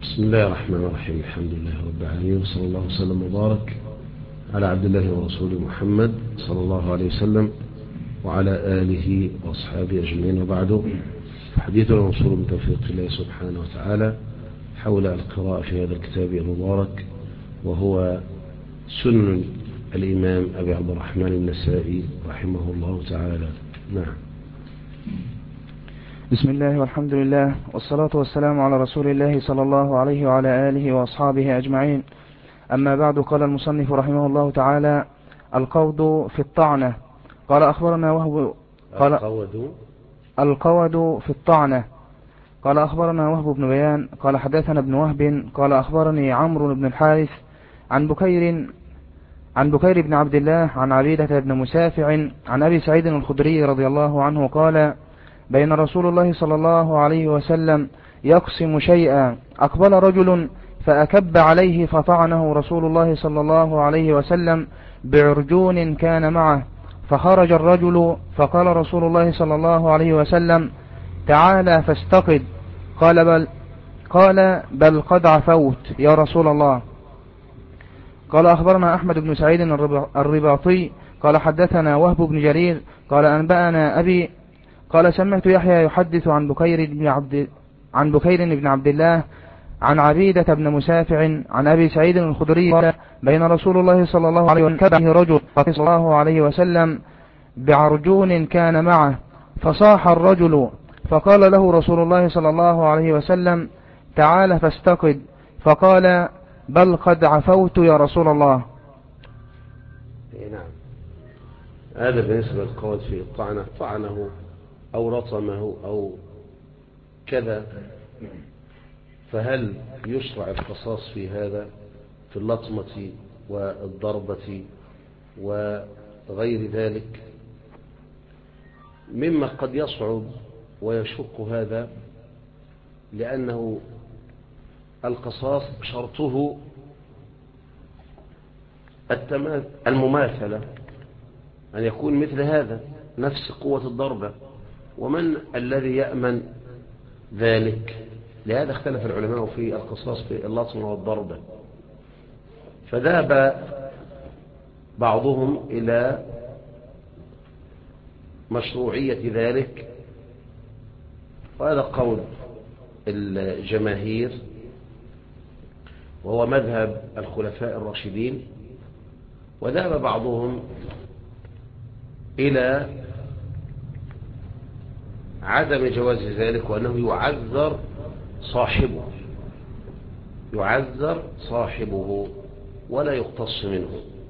بسم الله الرحمن الرحيم. الحمد لله رب العالمين، وصلى الله وسلم وبارك على عبد الله ورسوله محمد صلى الله عليه وسلم وعلى آله وأصحابه أجمعين، وبعده. حديثنا موصول من توفيق الله سبحانه وتعالى حول القراءة في هذا الكتاب المبارك، وهو سنن الإمام أبي عبد الرحمن النسائي رحمه الله تعالى. نعم. بسم الله والحمد لله والصلاة والسلام على رسول الله صلى الله عليه وعلى آله وأصحابه أجمعين. أما بعد، قال المصنف رحمه الله تعالى: القود في الطعنة. قال أخبرنا وهب القود في الطعنة. قال أخبرنا وهب بن بيان قال حدثنا ابن وهب قال أخبرني عمرو بن الحارث عن بكير بن عبد الله عن عبيدة بن مسافع عن أبي سعيد الخدري رضي الله عنه قال: بين رسول الله صلى الله عليه وسلم يقسم شيئا، أقبل رجل فأكب عليه فطعنه رسول الله صلى الله عليه وسلم بعرجون كان معه، فخرج الرجل فقال رسول الله صلى الله عليه وسلم: تعالى فاستقد. قال بل قد عفوت يا رسول الله. قال أخبرنا أحمد بن سعيد الرباطي قال حدثنا وهب بن جرير قال أنبأنا أبي قال سمعت يحيى يحدث عن بكير بن عبد الله عن عبيدة بن مسافع عن أبي سعيد الخدري قال: بين رسول الله صلى الله عليه وسلم رجل صلى الله عليه وسلم بعرجون كان معه، فصاح الرجل فقال له رسول الله صلى الله عليه وسلم: تعال فاستقد. فقال بل قد عفوت يا رسول الله. نعم. هذا بالنسبة للقول في الطعنة، طعنه أو رطمه أو كذا، فهل يشرع القصاص في هذا، في اللطمة والضربة وغير ذلك؟ مما قد يصعب ويشق هذا، لأنه القصاص شرطه المماثلة، أن يكون مثل هذا نفس قوة الضربة، ومن الذي يأمن ذلك؟ لهذا اختلف العلماء في القصاص في اللطمة والضربة، فذهب بعضهم إلى مشروعية ذلك، وهذا قول الجماهير، وهو مذهب الخلفاء الراشدين. وذهب بعضهم إلى عدم جواز ذلك، وأنه يعذر صاحبه ولا يقتص منه.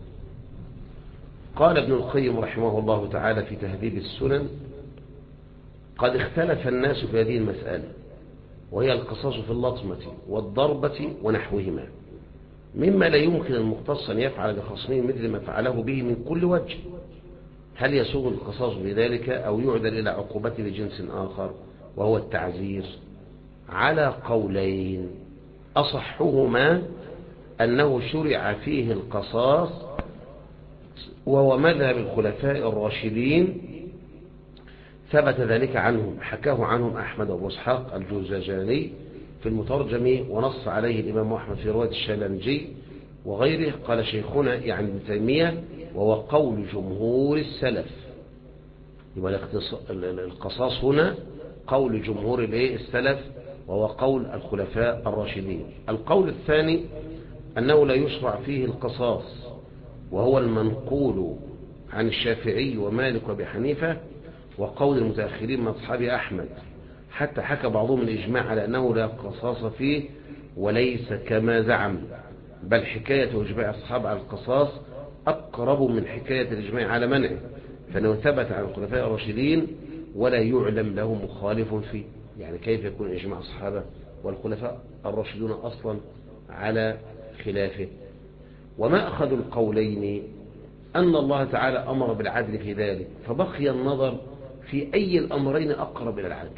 قال ابن القيم رحمه الله تعالى في تهذيب السنن: قد اختلف الناس في هذه المسألة، وهي القصاص في اللطمة والضربة ونحوهما، مما لا يمكن المقتص أن يفعل بخصمه مثل ما فعله به من كل وجه. هل يسوغ القصاص بذلك أو يعدل إلى عقوبته لجنس آخر وهو التعزير؟ على قولين، أصحهما أنه شرع فيه القصاص، وهو مذهب الخلفاء الراشدين، ثبت ذلك عنهم، حكاه عنهم أحمد أبو إسحاق الجوزجاني في المترجم، ونص عليه الإمام أحمد في رواية الشالنجي وغيره. قال شيخنا يعني ابن تيمية: وهو قول جمهور السلف. يبقى القصاص هنا قول جمهور السلف، وهو قول الخلفاء الراشدين. القول الثاني أنه لا يشرع فيه القصاص، وهو المنقول عن الشافعي ومالك وابي حنيفة وقول المتأخرين من أصحاب أحمد، حتى حكى بعضهم الإجماع على أنه لا قصاص فيه، وليس كما زعم، بل حكاية إجماع أصحاب على القصاص أقرب من حكاية الإجماع على منعه، فإنه ثبت عن الخلفاء الراشدين ولا يعلم له مخالف فيه. يعني كيف يكون إجماع الصحابة والخلفاء الراشدون أصلا على خلافه؟ وما أخذ القولين أن الله تعالى أمر بالعدل في ذلك، فبقي النظر في أي الأمرين أقرب إلى العدل.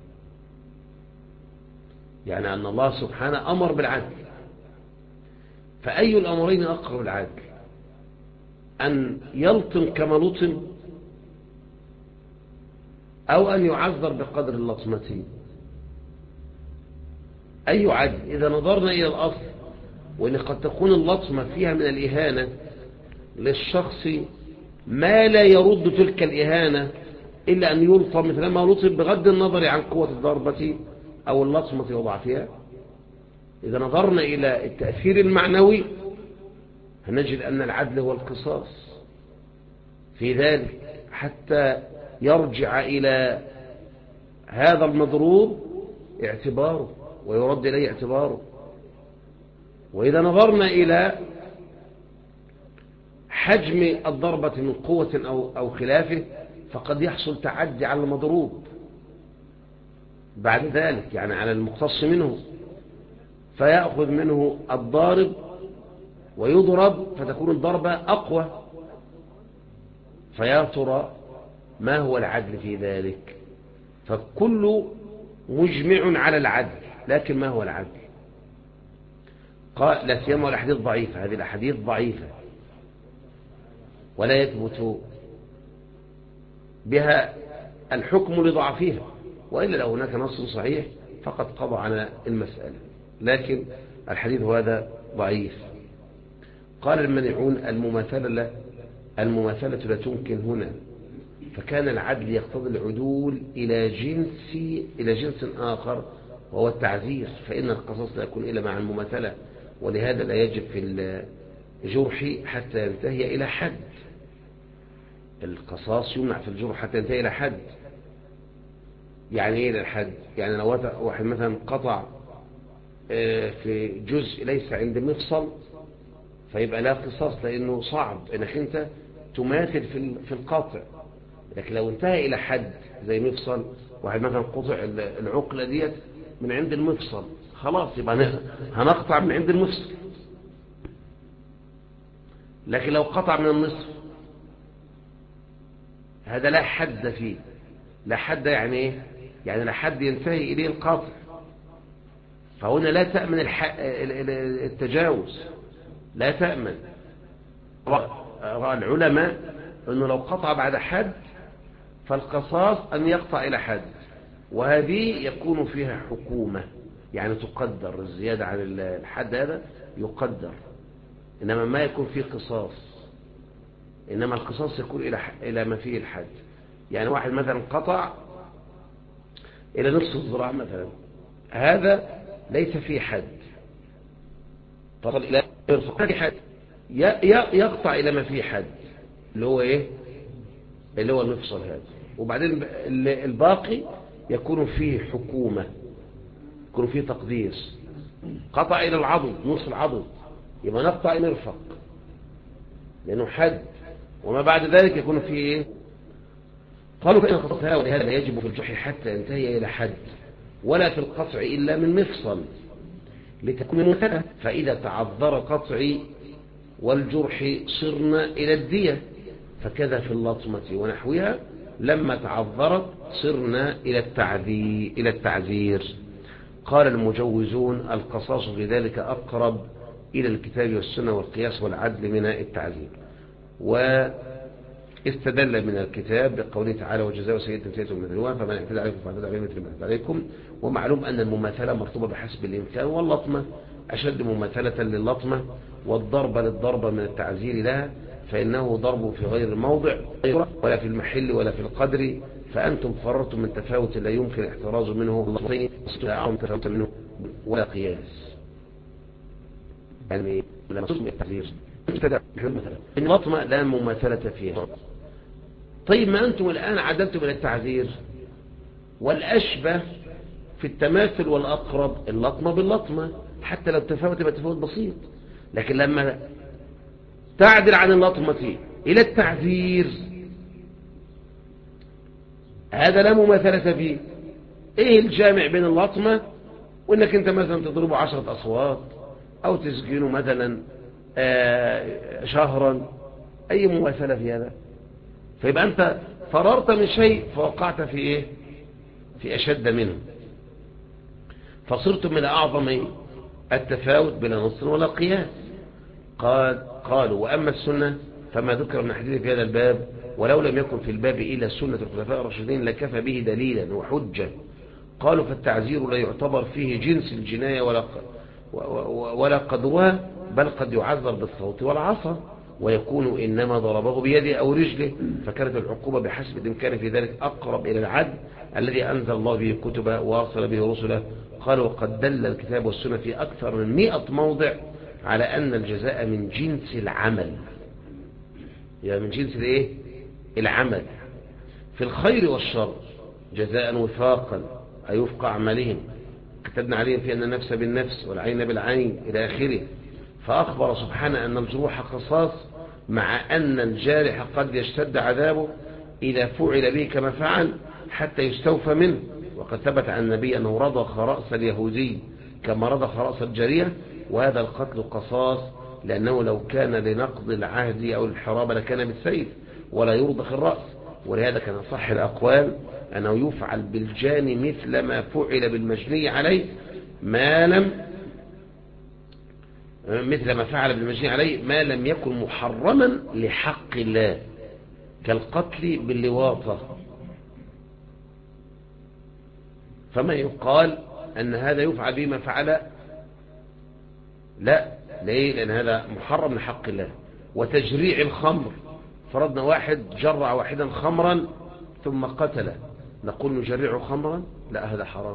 يعني أن الله سبحانه أمر بالعدل، فأي الأمرين أقرب العدل؟ أن يلطم كما لطم، أو أن يعذر بقدر اللطمة؟ أي عدل؟ إذا نظرنا إلى الأصل وإن قد تكون اللطمة فيها من الإهانة للشخص ما لا يرد تلك الإهانة إلا أن يلطم مثل ما لطم بغض النظر عن قوة الضربة أو اللطمة وضعفها. إذا نظرنا إلى التأثير المعنوي هنجد أن العدل هو القصاص في ذلك حتى يرجع إلى هذا المضروب اعتباره ويرد إليه اعتباره. وإذا نظرنا إلى حجم الضربة من قوة أو خلافه فقد يحصل تعدي على المضروب بعد ذلك، يعني على المقتص منه، فيأخذ منه الضارب ويضرب فتكون الضربة أقوى. فيا ترى ما هو العدل في ذلك؟ فكل مجمع على العدل، لكن ما هو العدل؟ قال لا سيما الأحاديث ضعيفة، هذه الأحاديث ضعيفة ولا يثبت بها الحكم لضعفها، وإلا لو هناك نص صحيح فقد قضى على المسألة، لكن الحديث هذا ضعيف. قال المنعون المماثلة لا تمكن هنا، فكان العدل يقتضي العدول إلى جنس آخر وهو التعزير، فإن القصاص لا يكون إلا مع المماثلة، ولهذا لا يجب في الجرح حتى ينتهي إلى حد. القصاص يمنع في الجرح حتى ينتهي إلى حد. يعني إيه إلى الحد؟ يعني لو واحد مثلا قطع في جزء ليس عند مفصل فيبقى لا قصاص، لأنه صعب إنك أنت تماثل في القطع. لكن لو انتهى إلى حد زي مفصل، واحد مثلا قطع العقلة ديت من عند المفصل، خلاص يبقى هنقطع من عند المفصل. لكن لو قطع من النصف هذا لا حد فيه. لا حد يعني ايه؟ يعني لا حد ينتهي إليه القطع، فهنا لا تأمن التجاوز، لا تأمن. رأى العلماء أنه لو قطع بعد حد فالقصاص أن يقطع إلى حد، وهذه يكون فيها حكومة، يعني تقدر الزيادة عن الحد هذا يقدر، إنما ما يكون فيه قصاص، إنما القصاص يكون إلى ما فيه الحد. يعني واحد مثلا قطع إلى نصف الذراع مثلا، هذا ليس فيه حد، فصل إلى مرفق حد، يقطع إلى ما فيه حد اللي هو إيه؟ اللي هو المفصل هذا، وبعدين الباقي يكون فيه حكومة، يكون فيه تقدير. قطع إلى العضد، نصف العضد، يبقى نقطع مرفق لأنه حد، وما بعد ذلك يكون فيه إيه؟ قالوا فإن قطعها، ولهذا لا يجب في الجرح حتى ينتهي إلى حد، ولا في القطع إلا من مفصل لتكون مثلا. فإذا تعذر قطعي والجرح صرنا إلى الدية، فكذا في اللطمة ونحوها لما تعذرت صرنا إلى التعذير. قال المجوزون القصاص في ذلك أقرب إلى الكتاب والسنة والقياس والعدل من التعذير. واستدل من الكتاب بقوله تعالى وجزاء سيئة سيئة مثلها فمن اعتدى عليكم فاعتدوا عليه مثل ما اعتدى عليكم. ومعلوم أن المماثلة مرتبطة بحسب الإمكان، واللطمة أشد مماثلة للطمة، والضربة للضربة من التعزير لها، فإنه ضرب في غير الموضع ولا في المحل ولا في القدر، فأنتم فررتم من تفاوت لا يمكن احتراز منه تفاوت منه ولا قياس. يعني لما تسمع التعزير اللطمة لا مماثلة فيها. طيب ما أنتم الآن عدلتم إلى التعزير، والأشبه في التماثل والأقرب اللطمة باللطمة، حتى لو تفاوت يبقى تفاوت بسيط. لكن لما تعدل عن اللطمة إلى التعزير هذا لا مماثلة فيه. إيه الجامع بين اللطمة وإنك أنت مثلا تضربه 10 أصوات أو تسجنه مثلا شهرا؟ أي مماثلة في هذا؟ فيبقى أنت فررت من شيء فوقعت في إيه؟ في أشد منه، فصرت من أعظم التفاوت بلا نص ولا قياس. قالوا وأما السنة فما ذكر من حديث في هذا الباب ولو لم يكن في الباب إلا سنة الخلفاء الراشدين لكفى به دليلا وحجة. قالوا فالتعزير لا يعتبر فيه جنس الجناية ولا قدرها، بل قد يعذر بالصوت والعصا، ويكون إنما ضربه بيده أو رجله، فكانت العقوبة بحسب الإمكان في ذلك أقرب إلى العدل الذي أنزل الله به كتبه وأرسل به رسله. قالوا وقد دل الكتاب والسنة في أكثر من 100 موضع على أن الجزاء من جنس العمل، يعني من جنس الايه؟ العمل، في الخير والشر جزاء وفاقا، أي وفق أعمالهم، كتبنا عليهم في أن النفس بالنفس والعين بالعين إلى آخره. فأخبر سبحانه أن الجروح قصاص، مع أن الجارح قد يشتد عذابه إذا فعل به كما فعل حتى يستوفى منه. وقد ثبت عن النبي أنه رضخ رأس اليهودي كما رضخ رأس الجارية، وهذا القتل قصاص، لأنه لو كان لنقض العهد أو الحرابة لكان بالسيف ولا يرضخ الرأس. ولهذا كان صح الأقوال أنه يفعل بالجاني مثل ما فعل بالمجني عليه ما لم يكن محرما لحق الله، كالقتل باللواطة. فما يقال أن هذا يفعل بما فعل؟ لا، ليه؟ لأن هذا محرم لحق الله. وتجريع الخمر، فرضنا واحد جرع واحدا خمرا ثم قتله، نقول نجرعه خمرا؟ لا، هذا حرام.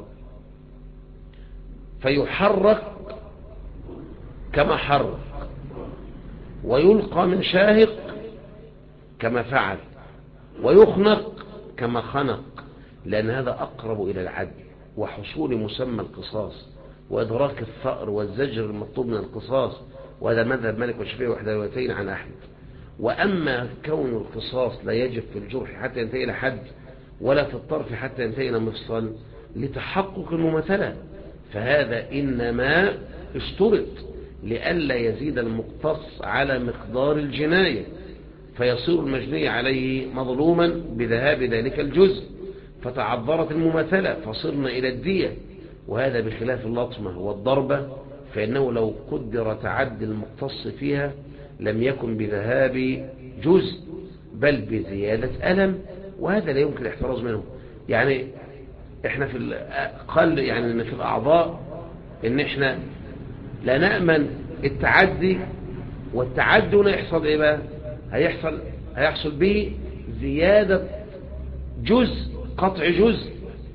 فيحرق كما حرق، ويلقى من شاهق كما فعل، ويخنق كما خنق، لأن هذا أقرب إلى العدل وحصول مسمى القصاص وإدراك الثأر والزجر المطلوب من القصاص. وهذا مذهب مالك والشافعي وحدويتين عن أحمد. وأما كون القصاص لا يجب في الجرح حتى ينتهي إلى حد، ولا في الطرف حتى ينتهي إلى مفصل لتحقق المماثلة، فهذا إنما اشترط لئلا يزيد المقتص على مقدار الجناية فيصير المجني عليه مظلوما بذهاب ذلك الجزء، فتعذرت المماثلة فصرنا إلى الدية. وهذا بخلاف اللطمة والضربة، فإنه لو قدر تعدي المقتص فيها لم يكن بذهاب جزء بل بزيادة ألم، وهذا لا يمكن الاحتراز منه. يعني احنا قال يعني ان في الأعضاء ان احنا لا نأمن التعدي، والتعدي هنا يحصل ايه بقى؟ هيحصل به زيادة جزء، قطع جزء.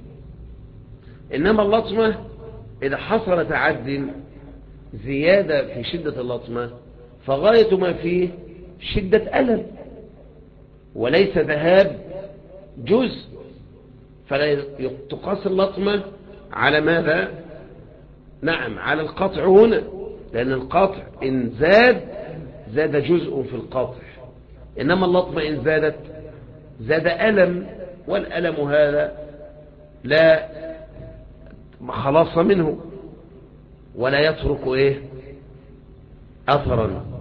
إنما اللطمة إذا حصل تعد زيادة في شدة اللطمة فغاية ما فيه شدة ألم وليس ذهاب جزء، فلا تقاس اللطمة على ماذا؟ نعم، على القطع هنا، لأن القطع إن زاد جزء في القطع، إنما اللطمة إن زادت زاد ألم، والألم هذا لا خلاص منه ولا يترك أثرا.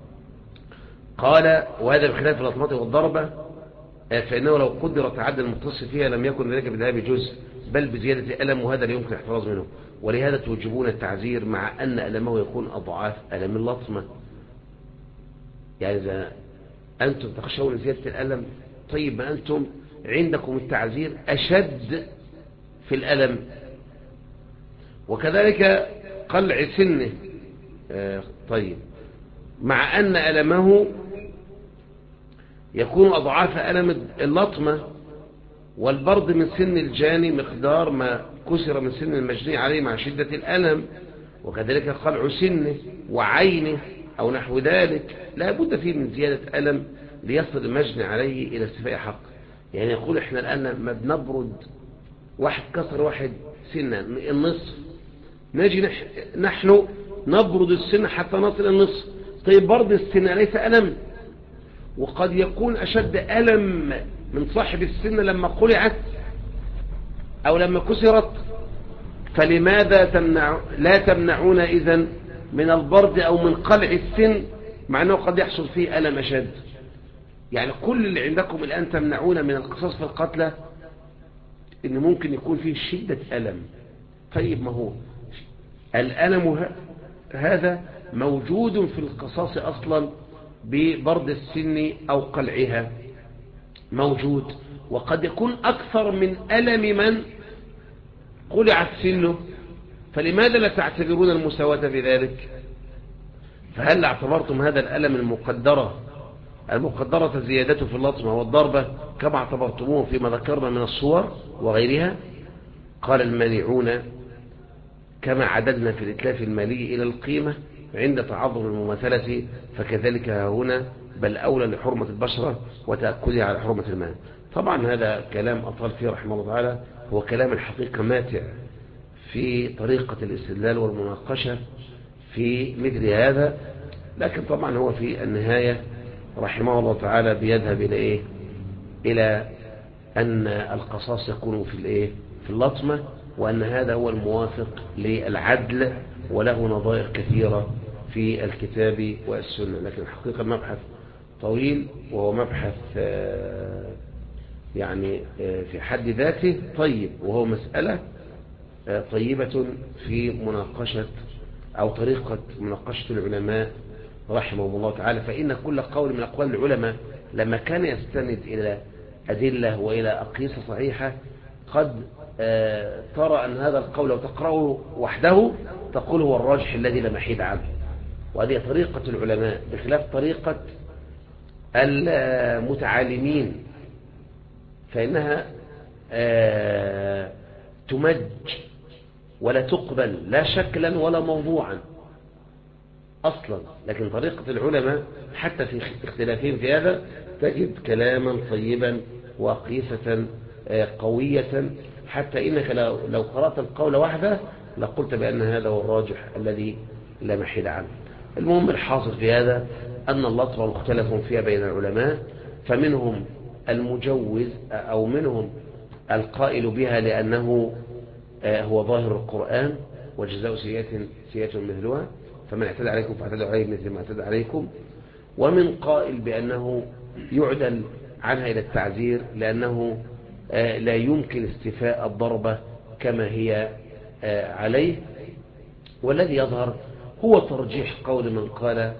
قال وهذا بخلاف اللطمة والضربة، فإنه لو قدر تعدى المقتص فيها لم يكن ذلك بذهاب جزء بل بزيادة ألم، وهذا لا يمكن الاحتراز منه. ولهذا توجبون التعزير مع أن ألمه يكون أضعاف ألم اللطمة. يعني إذا أنتم تخشون زيادة الألم، طيب ما أنتم عندكم التعزير أشد في الألم. وكذلك قلع سنه، طيب مع أن ألمه يكون أضعاف ألم اللطمة، والبرد من سن الجاني مقدار ما كسر من سن المجني عليه مع شدة الألم. وكذلك قلع سنه وعينه أو نحو ذلك لا بد فيه من زيادة ألم ليصل المجني عليه إلى استيفاء حق. يعني يقول إحنا الآن ما بنبرد واحد كسر واحد سنة النصف، نجي نحن نبرد السنة حتى نصل النصف. طيب برد السنة ليس ألم، وقد يكون أشد ألم من صاحب السنة لما قلعت أو لما كسرت، فلماذا لا تمنعون إذن من البرد أو من قلع السن مع أنه قد يحصل فيه ألم أشد؟ يعني كل اللي عندكم الآن تمنعون من القصاص في القتلى إن ممكن يكون فيه شدة ألم. طيب ما هو الألم هذا موجود في القصاص أصلا ببرد السن أو قلعها موجود، وقد يكون أكثر من ألم من قلع السن، فلماذا لا تعتبرون المساواة في ذلك؟ فهل اعتبرتم هذا الألم المقدرة زيادته في اللطمة والضربة كما اعتبرتموه فيما ذكرنا من الصور وغيرها؟ قال المانعون كما عددنا في الإتلاف المالي إلى القيمة عند تعظم المماثلة فكذلك هنا، بل أولى لحرمة البشرة وتأكدها على حرمة المال. طبعا هذا كلام أطال فيه رحمه الله تعالى، هو كلام الحقيقة ماتع في طريقة الاستدلال والمناقشة في مثل هذا، لكن طبعا هو في النهاية رحمه الله تعالى بيذهب إلى إيه؟ إلى أن القصاص يكون في اللطمة، وأن هذا هو الموافق للعدل، وله نظائر كثيرة في الكتاب والسنة. لكن الحقيقة مبحث طويل، وهو مبحث يعني في حد ذاته طيب، وهو مسألة طيبة في مناقشة أو طريقة مناقشة العلماء رحمهم الله تعالى. فإن كل قول من أقوال العلماء لما كان يستند إلى أدلة وإلى أقيسة صحيحة، قد ترى أن هذا القول لو تقرأه وحده تقول هو الراجح الذي لا محيد عنه. وهذه طريقة العلماء بخلاف طريقة المتعالمين، فإنها تمج ولا تقبل لا شكلا ولا موضوعا أصلا. لكن طريقة العلماء حتى في اختلافهم في هذا تجد كلاما طيبا وقيسة قوية، حتى إنك لو قرأت القول وحده لقلت بأن هذا هو الراجح الذي لا محيد عنه. المهم الحاصل في هذا أن اللطمة مختلف فيها بين العلماء، فمنهم المجوز أو منهم القائل بها لأنه هو ظاهر القرآن، وجزاء سيئة مثلها، فمن اعتدى عليكم فاعتدوا عليه مثل ما اعتدى عليكم. ومن قائل بأنه يعدل عنها إلى التعزير لأنه لا يمكن استيفاء الضربة كما هي عليه. والذي يظهر هو ترجيح قول من قال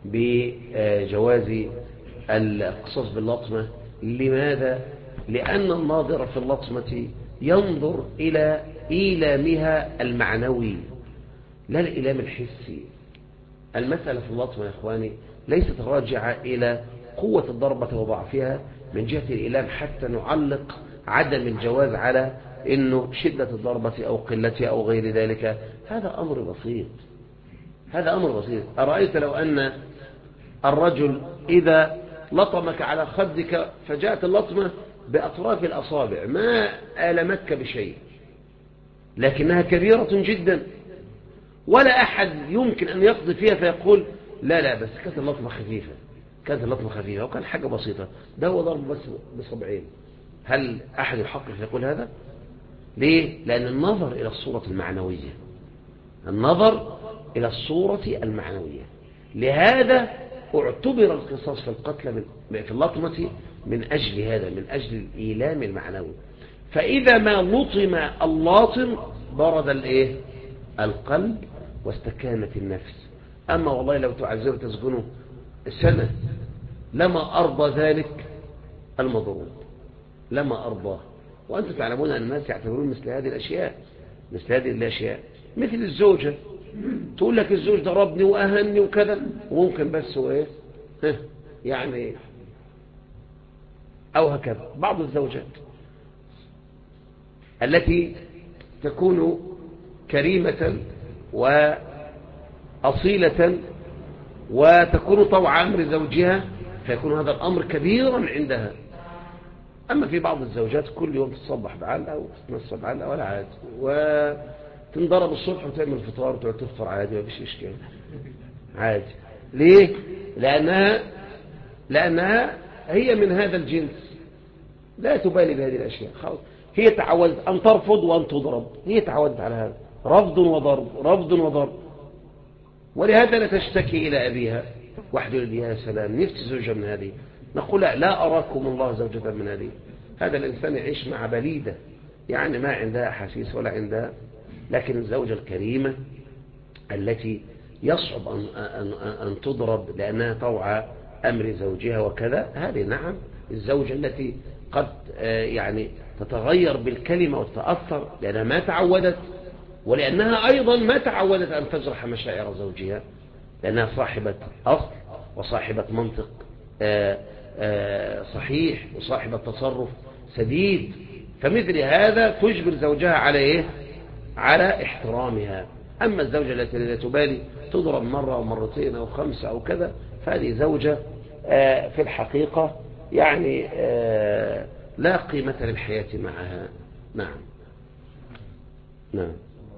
بجواز القصاص باللطمة. لماذا؟ لأن الناظر في اللطمة ينظر إلى إيلامها المعنوي لا الإيلام الحسي. المسألة في اللطمة يا إخواني ليست راجعة إلى قوة الضربة وضعفها من جهة الإيلام حتى نعلق عدم الجواز على إنه شدة الضربة أو قلتها أو غير ذلك. هذا أمر بسيط، هذا أمر بسيط. أرأيت لو أن الرجل إذا لطمك على خدك فجاءت اللطمة بأطراف الأصابع ما آلمتك بشيء، لكنها كبيرة جدا، ولا أحد يمكن أن يقضي فيها فيقول لا بس كانت اللطمة خفيفة، كانت اللطمة خفيفة وكان حاجة بسيطة، ده هو ضرب بس بصبعين. هل أحد يحقق يقول هذا؟ ليه؟ لأن النظر إلى الصورة المعنوية، النظر إلى الصورة المعنوية. لهذا اعتبر القصاص في القتل في اللطمة من أجل هذا، من أجل الإيلام المعنوي. فإذا ما لطم اللاطم برد القلب واستكانت النفس. أما والله لو تعذر تسجنه سنة لما أرضى ذلك المضروب، لما أرضاه. وأنتم تعلمون أن الناس يعتبرون مثل هذه الأشياء، مثل هذه الأشياء مثل الزوجة تقول لك الزوج ضربني وأهني وكذا، وممكن بس هو يعني أو هكذا. بعض الزوجات التي تكون كريمة وأصيلة وتكون طوع أمر زوجها فيكون هذا الأمر كبيرا عندها. أما في بعض الزوجات كل يوم تصبح بعلقة وتتنصب بعلقة ولا عادي، وتنضرب الصبح وتعمل فطار وتقعد تفطر عادي، ما فيش إشكال عادي. ليه؟ لأنها هي من هذا الجنس، لا تبالي بهذه الأشياء خلاص. هي تعودت أن ترفض وأن تضرب، هي تعودت على هذا، رفض وضرب، رفض وضرب. ولهذا لا تشتكي إلى أبيها واحد يقول يا سلام نفسي زوجة من هذه، نقول لا أراكم الله زوجة من هذه. هذا الإنسان يعيش مع بليدة يعني ما عندها أحاسيس ولا عندها. لكن الزوجة الكريمة التي يصعب أن تضرب لأنها طوع أمر زوجها وكذا، هذه نعم الزوجة التي قد يعني تتغير بالكلمة وتتأثر لأنها ما تعودت، ولأنها أيضا ما تعودت أن تجرح مشاعر زوجها، لأنها صاحبة أصل وصاحبة منطق صحيح وصاحبة تصرف سديد. فمثل هذا تجبر زوجها على إيه؟ على احترامها. أما الزوجة التي لا تبالي تضرب مرة أو مرتين أو 5 أو كذا، فهذه زوجة في الحقيقة يعني لا قيمة للحياة معها. نعم. نعم.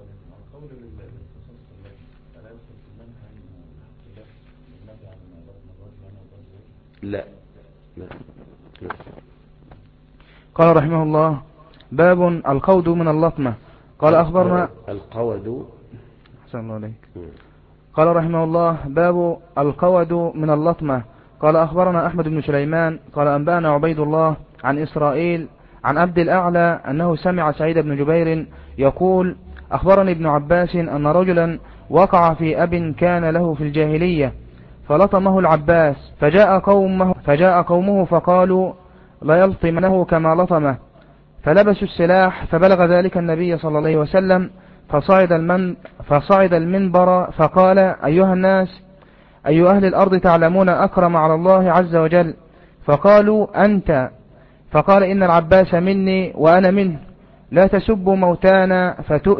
لا لا لا. قال رحمه الله: باب القود من اللطمة. قال أخبرنا القود. أحسن الله عليك. قال رحمه الله: باب القود من اللطمة. قال أخبرنا أحمد بن سليمان قال أنبأنا عبيد الله عن إسرائيل عن عبد الأعلى أنه سمع سعيد بن جبير يقول: أخبرني ابن عباس أن رجلا وقع في أب كان له في الجاهلية فلطمه العباس، فجاء قومه فقالوا: لا يلطمنه كما لطمه، فلبسوا السلاح، فبلغ ذلك النبي صلى الله عليه وسلم، فصعد المنبر فقال: أيها الناس، أي أهل الأرض تعلمون أكرم على الله عز وجل؟ فقالوا: أنت. فقال: إن العباس مني وأنا منه، لا تسبوا موتانا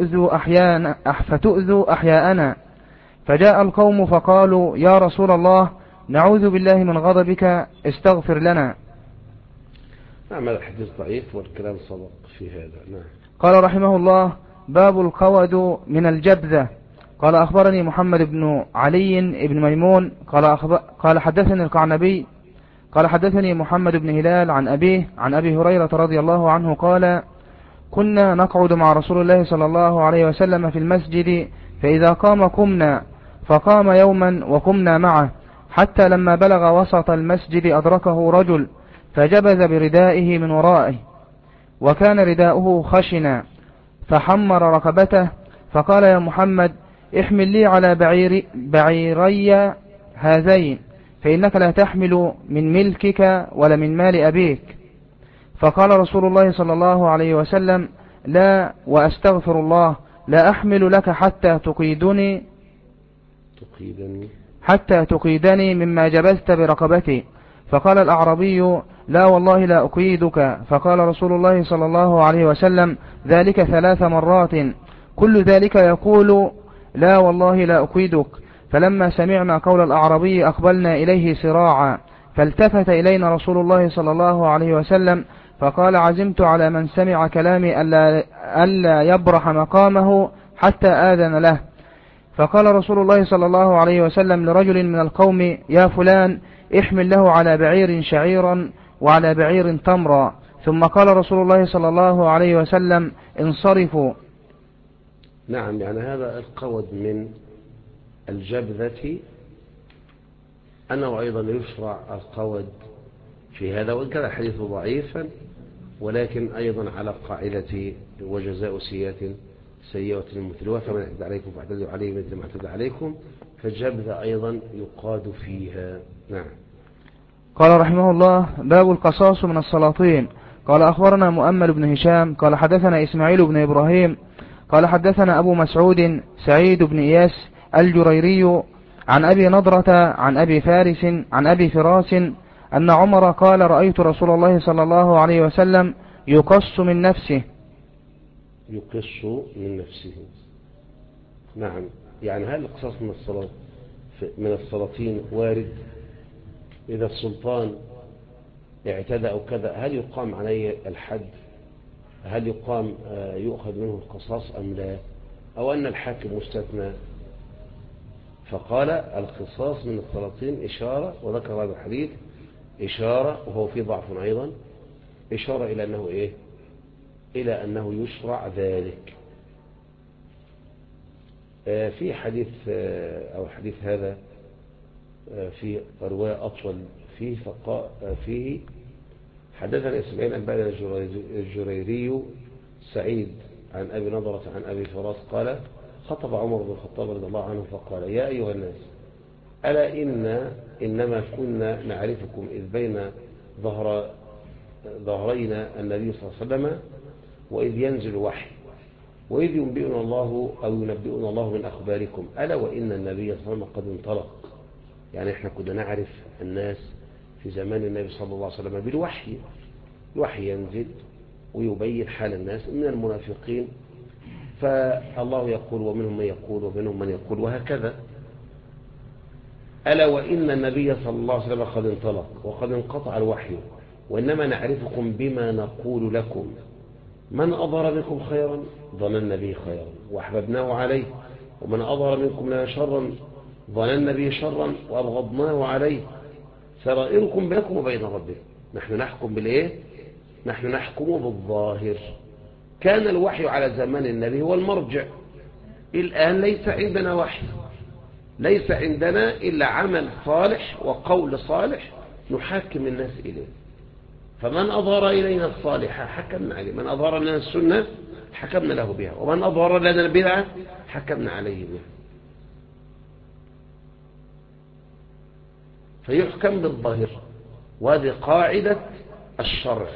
فتؤذوا أحياءنا. فجاء القوم فقالوا: يا رسول الله، نعوذ بالله من غضبك، استغفر لنا. نعم، هذا الحديث ضعيف والكلام سبق في هذا. نعم. قال رحمه الله: باب القود من الجبذة. قال أخبرني محمد بن علي بن ميمون قال حدثني القعنبي قال حدثني محمد بن هلال عن أبيه عن أبي هريرة رضي الله عنه قال: كنا نقعد مع رسول الله صلى الله عليه وسلم في المسجد، فإذا قام قمنا، فقام يوما وقمنا معه، حتى لما بلغ وسط المسجد أدركه رجل فجبذ بردائه من ورائه، وكان رداؤه خشنا، فحمر ركبته، فقال: يا محمد، احمل لي على بعيري هذين، فإنك لا تحمل من ملكك ولا من مال أبيك. فقال رسول الله صلى الله عليه وسلم: لا، وأستغفر الله، لا أحمل لك حتى تقيدني مما جبزت برقبتي. فقال الأعرابي: لا والله لا أقيدك. فقال رسول الله صلى الله عليه وسلم: ذلك 3 مرات، كل ذلك يقول: لا والله لا أقيدك. فلما سمعنا قول الأعرابي أقبلنا إليه سراعا، فالتفت إلينا رسول الله صلى الله عليه وسلم فقال: عزمت على من سمع كلامي ألا يبرح مقامه حتى آذن له. فقال رسول الله صلى الله عليه وسلم لرجل من القوم: يا فلان، احمل له على بعير شعيرا وعلى بعير تمرا. ثم قال رسول الله صلى الله عليه وسلم: انصرفوا. نعم، يعني هذا القود من الجبذة، أنه أيضا يشرع القود في هذا، وإن كان الحديث ضعيفا، ولكن أيضا على قاعدة وجزاء سيئة مثلها، فمن اعتدى عليكم فاعتدوا عليه مثل ما اعتدى عليكم، فالجبذة أيضا يقاد فيها. نعم. قال رحمه الله: باب القصاص من السلاطين. قال أخبرنا مؤمل بن هشام قال حدثنا إسماعيل بن إبراهيم قال حدثنا أبو مسعود سعيد بن إياس الجريري عن أبي نضرة عن أبي فارس عن أبي فراس أن عمر قال: رأيت رسول الله صلى الله عليه وسلم يقص من نفسه. يقص من نفسه. نعم، يعني هل القصاص من السلاطين وارد؟ إذا السلطان اعتدى أو كذا، هل يقام عليه الحد؟ هل يؤخذ منه القصاص أم لا؟ أو أن الحاكم مستثنى؟ فقال: القصاص من السلاطين إشارة، وذكر هذا الحديث إشارة، وهو في ضعف أيضا، إشارة إلى أنه إيه؟ إلى أنه يشرع ذلك. في حديث أو حديث هذا في رواية أطول فيه حدثنا إسماعيل أنبأنا الجريري سعيد عن أبي نضرة عن أبي فراس قال: خطب عمر بن الخطاب رضي الله عنه فقال: يا أيها الناس، ألا إنما كنا نعرفكم إذ بين ظهرينا النبي صلى الله عليه وسلم وإذ ينزل وحي وإذ ينبئنا الله أو ينبئنا الله من أخباركم ألا وإن النبي صلى الله عليه وسلم قد انطلق. يعني احنا كنا نعرف الناس في زمان النبي صلى الله عليه وسلم بالوحي، الوحي ينزل ويبين حال الناس من المنافقين، فالله يقول ومنهم من يقول ومنهم من يقول وهكذا. ألا وإن النبي صلى الله عليه وسلم قد انطلق وقد انقطع الوحي وإنما نعرفكم بما نقول لكم من أظهر منكم خيرا ظننا به خيرا وأحببناه عليه ومن أظهر منكم لنا شرا ظننا به شرا وأبغضناه عليه سرائركم بينكم وبين ربكم. نحن نحكم بالإيه؟ نحن نحكم بالظاهر. كان الوحي على زمان النبي هو المرجع، الآن ليس عندنا وحي، ليس عندنا إلا عمل صالح وقول صالح نحاكم الناس إليه. فمن أظهر إلينا الصالحة حكمنا عليه، من أظهر لنا السنة حكمنا له بها، ومن أظهر لنا البدعة حكمنا عليه بها. فيحكم بالظاهر، وهذه قاعدة الشرع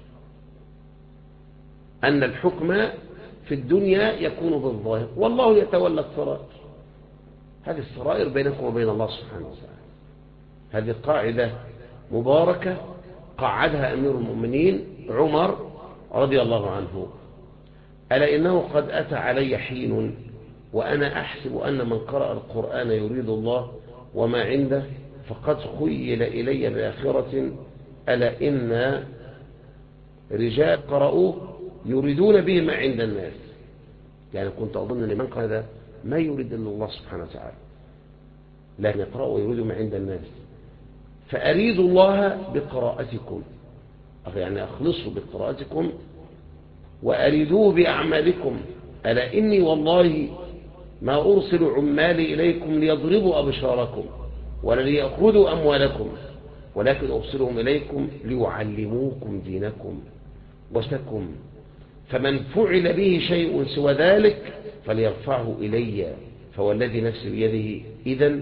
أن الحكم في الدنيا يكون بالظاهر والله يتولى السرائر. هذه السرائر بينكم وبين الله سبحانه وتعالى. هذه قاعدة مباركة قعدها أمير المؤمنين عمر رضي الله عنه. ألا إنه قد أتى علي حين وأنا أحسب أن من قرأ القرآن يريد الله وما عنده فقد خيل إلي بآخرة. ألا إن رجال قرأوه يريدون به ما عند الناس. يعني كنت أظن أن من قال هذا ما يريد إلا الله سبحانه وتعالى، لكن يقرأوا ويريد ما عند الناس. فأريد الله بقراءتكم، يعني أخلصوا بقراءتكم وأريدوه بأعمالكم. ألا إني والله ما أرسل عمالي إليكم ليضربوا أبشاركم ولا ليأخذوا أموالكم، ولكن أرسلهم إليكم ليعلموكم دينكم وسكم. فمن فعل به شيء سوى ذلك فليرفعه إلي، فوالذي نفسي بيده إذن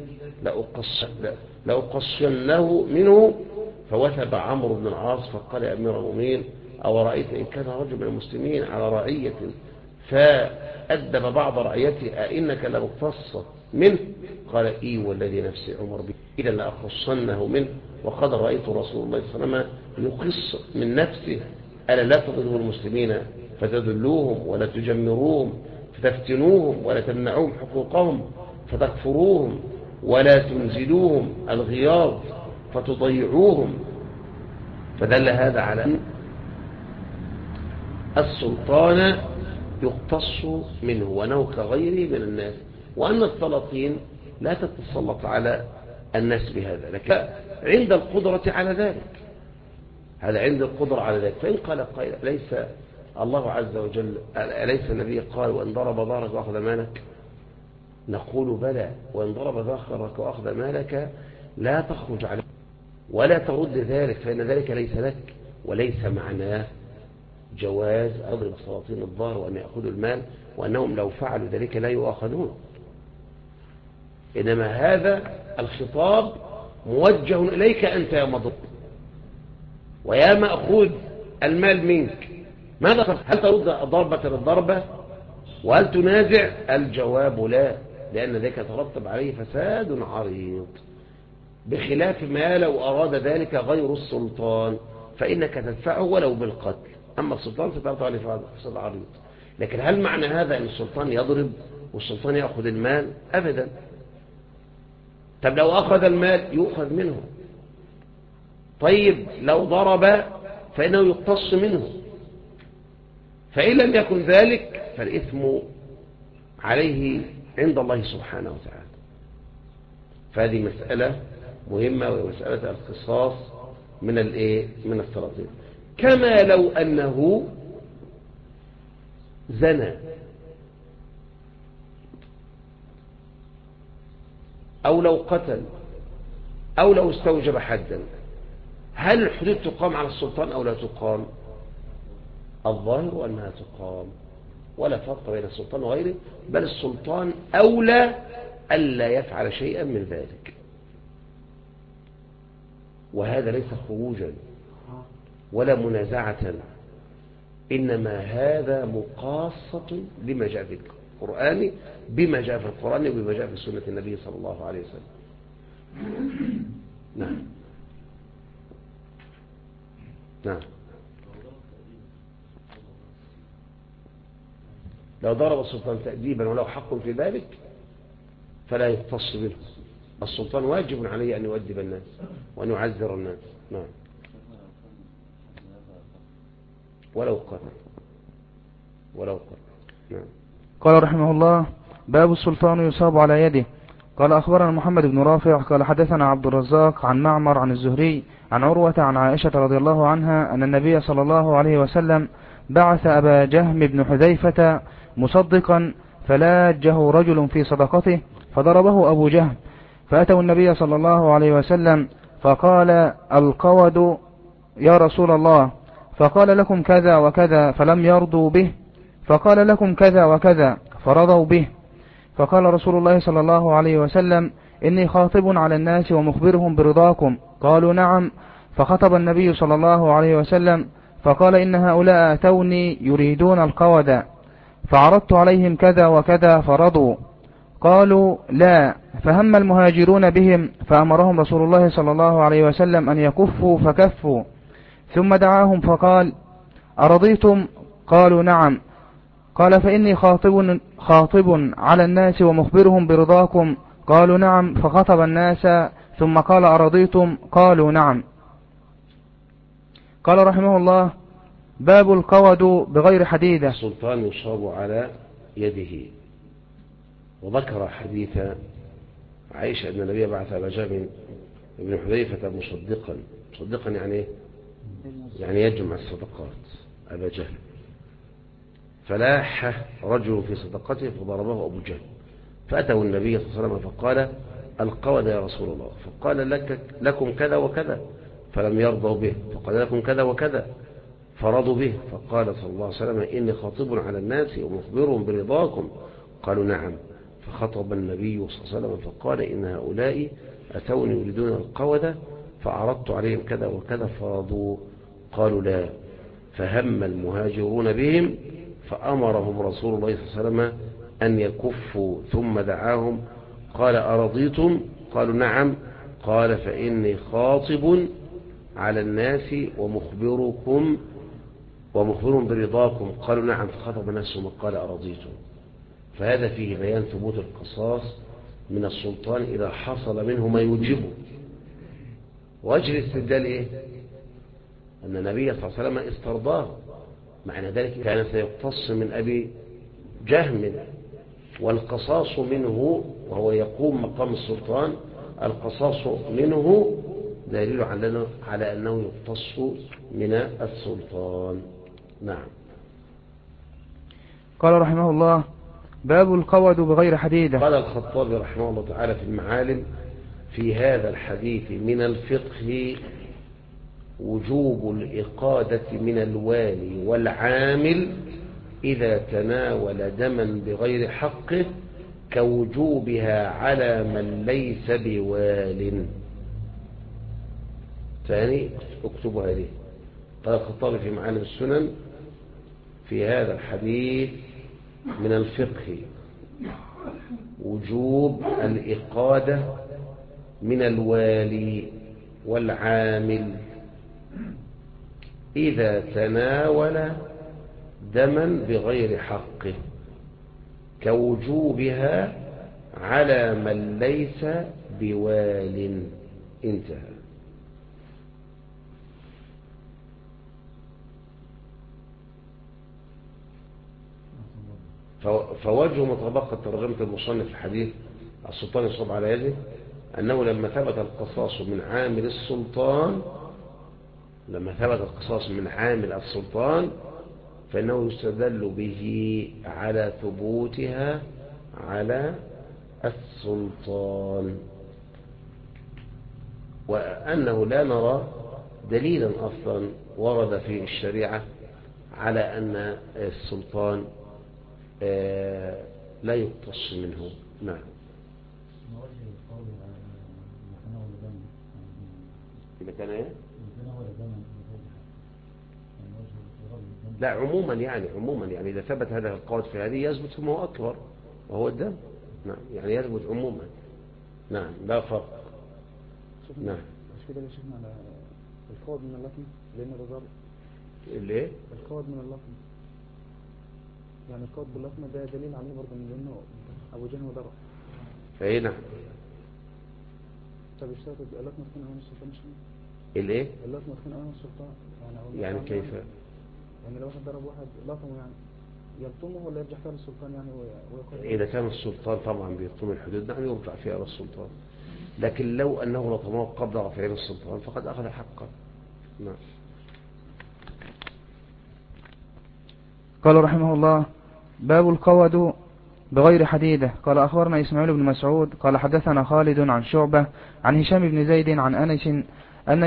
لأقصنه منه. فوثب عمرو بن العاص فقال يا أمير المؤمنين أو رأيت إن كان رجل من المسلمين على رعية فأدب بعض رعيته أئنك لمقتص منه؟ قال إي والذي نفسي عمر به إذا لأقصنه منه. وقد رأيت رسول الله صلى الله عليه وسلم يقص من نفسه ألا لا تضلوا المسلمين فتذلوهم ولا تجمروهم فتفتنوهم ولا تمنعوهم حقوقهم فتكفروهم ولا تنزلوهم الغياظ فتضيعوهم. فدل هذا على أن السلطان يقتص منه وأنه كغيره من الناس، وأن السلاطين لا تتسلط على الناس بهذا، لكن عند القدرة على ذلك. هذا عند القدرة على ذلك. فإن قال قائل ليس الله عز وجل أليس النبي قال وإن ضرب ظهرك وأخذ مالك؟ نقول بلى، وإن ضرب ظهرك وأخذ مالك لا تخرج عليه ولا ترد ذلك، فإن ذلك ليس لك. وليس معناه جواز أضرب السلاطين الظهر وأن يأخذوا المال، وأنهم لو فعلوا ذلك لا يؤاخذون. إنما هذا الخطاب موجه إليك أنت يا مضروب ويا مأخوذ المال منك. ماذا؟ هل ترد ضربة بالضربة وهل تنازع؟ الجواب لا، لأن ذلك يترتب عليه فساد عريض، بخلاف ما لو أراد ذلك غير السلطان فإنك تدفعه ولو بالقتل. أما السلطان سترتب عليه فساد عريض. لكن هل معنى هذا أن السلطان يضرب والسلطان يأخذ المال؟ أبدا. طب لو أخذ المال يؤخذ منه. طيب لو ضرب فإنه يقتص منه. فإن لم يكن ذلك فالإثم عليه عند الله سبحانه وتعالى. فهذه مسألة مهمة، ومسألة القصاص من السلاطين. كما لو أنه زنى أو لو قتل أو لو استوجب حدا، هل الحدود تقام على السلطان أو لا تقام؟ الظاهر أنها تقام، ولا فرق بين السلطان وغيره، بل السلطان أولى ألا يفعل شيئا من ذلك. وهذا ليس خروجا، ولا منازعة، إنما هذا مقاصة لما جاء في القرآن، بما جاء في القرآن وبما جاء في سنة النبي صلى الله عليه وسلم. نعم نعم. لو ضرب السلطان تأديبا ولو حق في ذلك فلا يختص به. السلطان واجب عليه أن يؤدب الناس وأن يعذر الناس. نعم. ولو قتل. نعم. قال رحمه الله: باب السلطان يصاب على يده. قال أخبرنا محمد بن رافع قال حدثنا عبد الرزاق عن معمر عن الزهري عن عروة عن عائشة رضي الله عنها أن النبي صلى الله عليه وسلم بعث أبا جهم بن حذيفة مصدقا فلاجه رجل في صدقته فضربه أبو جهم، فأتوا النبي صلى الله عليه وسلم فقال: القود يا رسول الله. فقال: لكم كذا وكذا، فلم يرضوا به. فقال: لكم كذا وكذا، فرضوا به. فقال رسول الله صلى الله عليه وسلم: إني خاطب على الناس ومخبرهم برضاكم. قالوا: نعم. فخطب النبي صلى الله عليه وسلم فقال: إن هؤلاء أتوني يريدون القود، فعرضت عليهم كذا وكذا فرضوا. قالوا: لا. فهم المهاجرون بهم فأمرهم رسول الله صلى الله عليه وسلم أن يكفوا فكفوا، ثم دعاهم فقال: أرضيتم؟ قالوا: نعم. قال: فإني خاطب على الناس ومخبرهم برضاكم. قالوا: نعم. فخطب الناس ثم قال: أرضيتم؟ قالوا: نعم. قال رحمه الله: باب القود بغير حديدة. السلطان يصاب على يده. وذكر حديث عائشة أن النبي بعث أبا جهم بن حذيفة مصدقا يعني إيه؟ يعني يجمع الصدقات. أبا جهم فلاح رجل في صدقته فضربه أبو جهم، فأتوا النبي صلى الله عليه وسلم فقال: القود يا رسول الله. فقال: لكم كذا وكذا، فلم يرضوا به. فقال: لكم كذا وكذا، فرضوا به. فقال صلى الله عليه وسلم: إني خاطب على الناس ومخبرهم برضاكم. قالوا: نعم. فخطب النبي صلى الله عليه وسلم فقال: إن هؤلاء أتوني يريدون القود، فعرضت عليهم كذا وكذا فرضوا. قالوا: لا. فهم المهاجرون بهم فأمرهم رسول الله صلى الله عليه وسلم أن يكفوا، ثم دعاهم قال: أرضيتم؟ قالوا: نعم. قال: فإني خاطب على الناس ومخبرهم برضاكم. قالوا: نعم. فخطب الناس ثم قال: أرضيتم. فهذا فيه بيان ثبوت القصاص من السلطان إذا حصل منه ما يوجبه. وجه الاستدلال إيه؟ أن النبي صلى الله عليه وسلم استرضاه، معنى ذلك كان سيقتص من أبي جهم، والقصاص منه وهو يقوم مقام السلطان، القصاص منه دليل على أنه يقتص من السلطان. نعم. قال رحمه الله: باب القود بغير حديدة. قال الخطابي رحمه الله تعالى في المعالم: في هذا الحديث من الفقه وجوب الإقادة من الوالي والعامل إذا تناول دما بغير حقه، كوجوبها على من ليس بوال. ثاني اكتبوا هذه. قال الخطابي في معالم السنن: في هذا الحديث من الفقه وجوب الإقادة من الوالي والعامل إذا تناول دما بغير حقه، كوجوبها على من ليس بوال. انتهى. فوجه مطابقة ترجمة المصنف الحديث السلطان يصاب على يده أنه لما ثبت القصاص من عامل السلطان فإنه يستدل به على ثبوتها على السلطان، وأنه لا نرى دليلا أصلا ورد في الشريعة على أن السلطان لا يقتص منه. نعم. إذا كان إيه؟ لا عموما يعني إذا ثبت هذا القول في هذه يثبت ثم هو أكبر وهو الدم. نعم يعني يثبت عموما. نعم لا فرق. نعم مش كده يا شيخنا على القود من اللطم لأن الرجال ليه؟ القود من اللطم يعني القود باللطم ده دليل عليه برضه من لأنه أبو جهل وضرب. فإيه نعم. طب اشترط اللطم تكون أمام السلطان شيء؟ الايه؟ اللطم تكون أمام السلطان يعني كيف؟ يعني لو واحد ضرب واحد لطمه يعني يلطمه ولا يرجع فيها للسلطان يعني ويقول؟ إذا كان السلطان طبعا بيقوم الحدود نعم يرجع فيها للسلطان، لكن لو أنه لطمه قبل رفعه للسلطان فقد أخذ حقه. نعم. قال رحمه الله باب القود بغير حديدة. قال أخبرنا إسماعيل بن مسعود قال حدثنا خالد عن شعبة عن هشام بن زيد عن أنس أن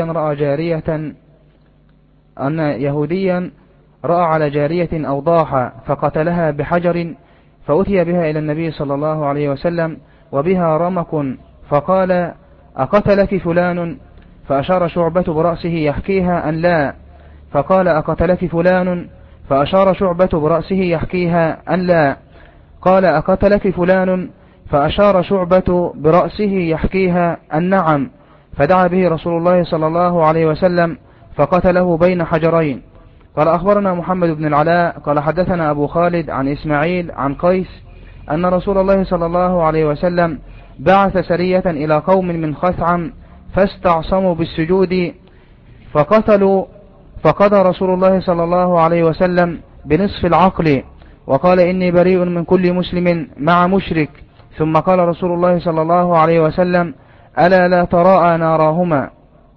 يهوديا رأى على جارية أوضاحا فقتلها بحجر فأتي بها إلى النبي صلى الله عليه وسلم وبها رمق فقال أقتلك فلان؟ فأشار شعبة برأسه يحكيها أن لا. فقال أقتلك فلان؟ فأشار شعبة برأسه يحكيها أن لا. قال أقتلك فلان؟ فأشار شعبة برأسه يحكيها أن نعم. فدعا به رسول الله صلى الله عليه وسلم فقتله بين حجرين. قال أخبرنا محمد بن العلاء قال حدثنا أبو خالد عن إسماعيل عن قيس أن رسول الله صلى الله عليه وسلم بعث سرية إلى قوم من خثعم فاستعصموا بالسجود فقتلوا، فقضى رسول الله صلى الله عليه وسلم بنصف العقل وقال إني بريء من كل مسلم مع مشرك. ثم قال رسول الله صلى الله عليه وسلم ألا لا تراءى ناراهما.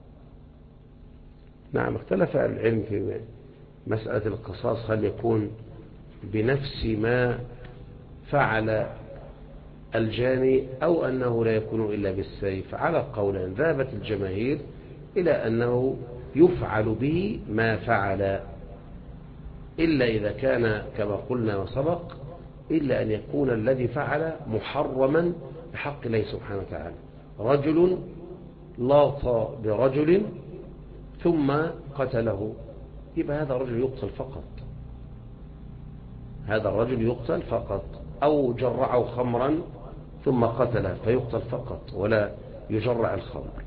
نعم. اختلف العلم في مسألة القصاص هل يكون بنفس ما فعل الجاني أو أنه لا يكون إلا بالسيف. على قولين ذهبت الجماهير إلى أنه يفعل به ما فعل، إلا إذا كان كما قلنا وسبق إلا أن يكون الذي فعل محرما بحق الله سبحانه وتعالى. رجل لاط برجل ثم قتله يبقى هذا الرجل يقتل فقط، هذا الرجل يقتل فقط. أو جرعه خمرا ثم قتله فيقتل فقط ولا يجرع الخمر.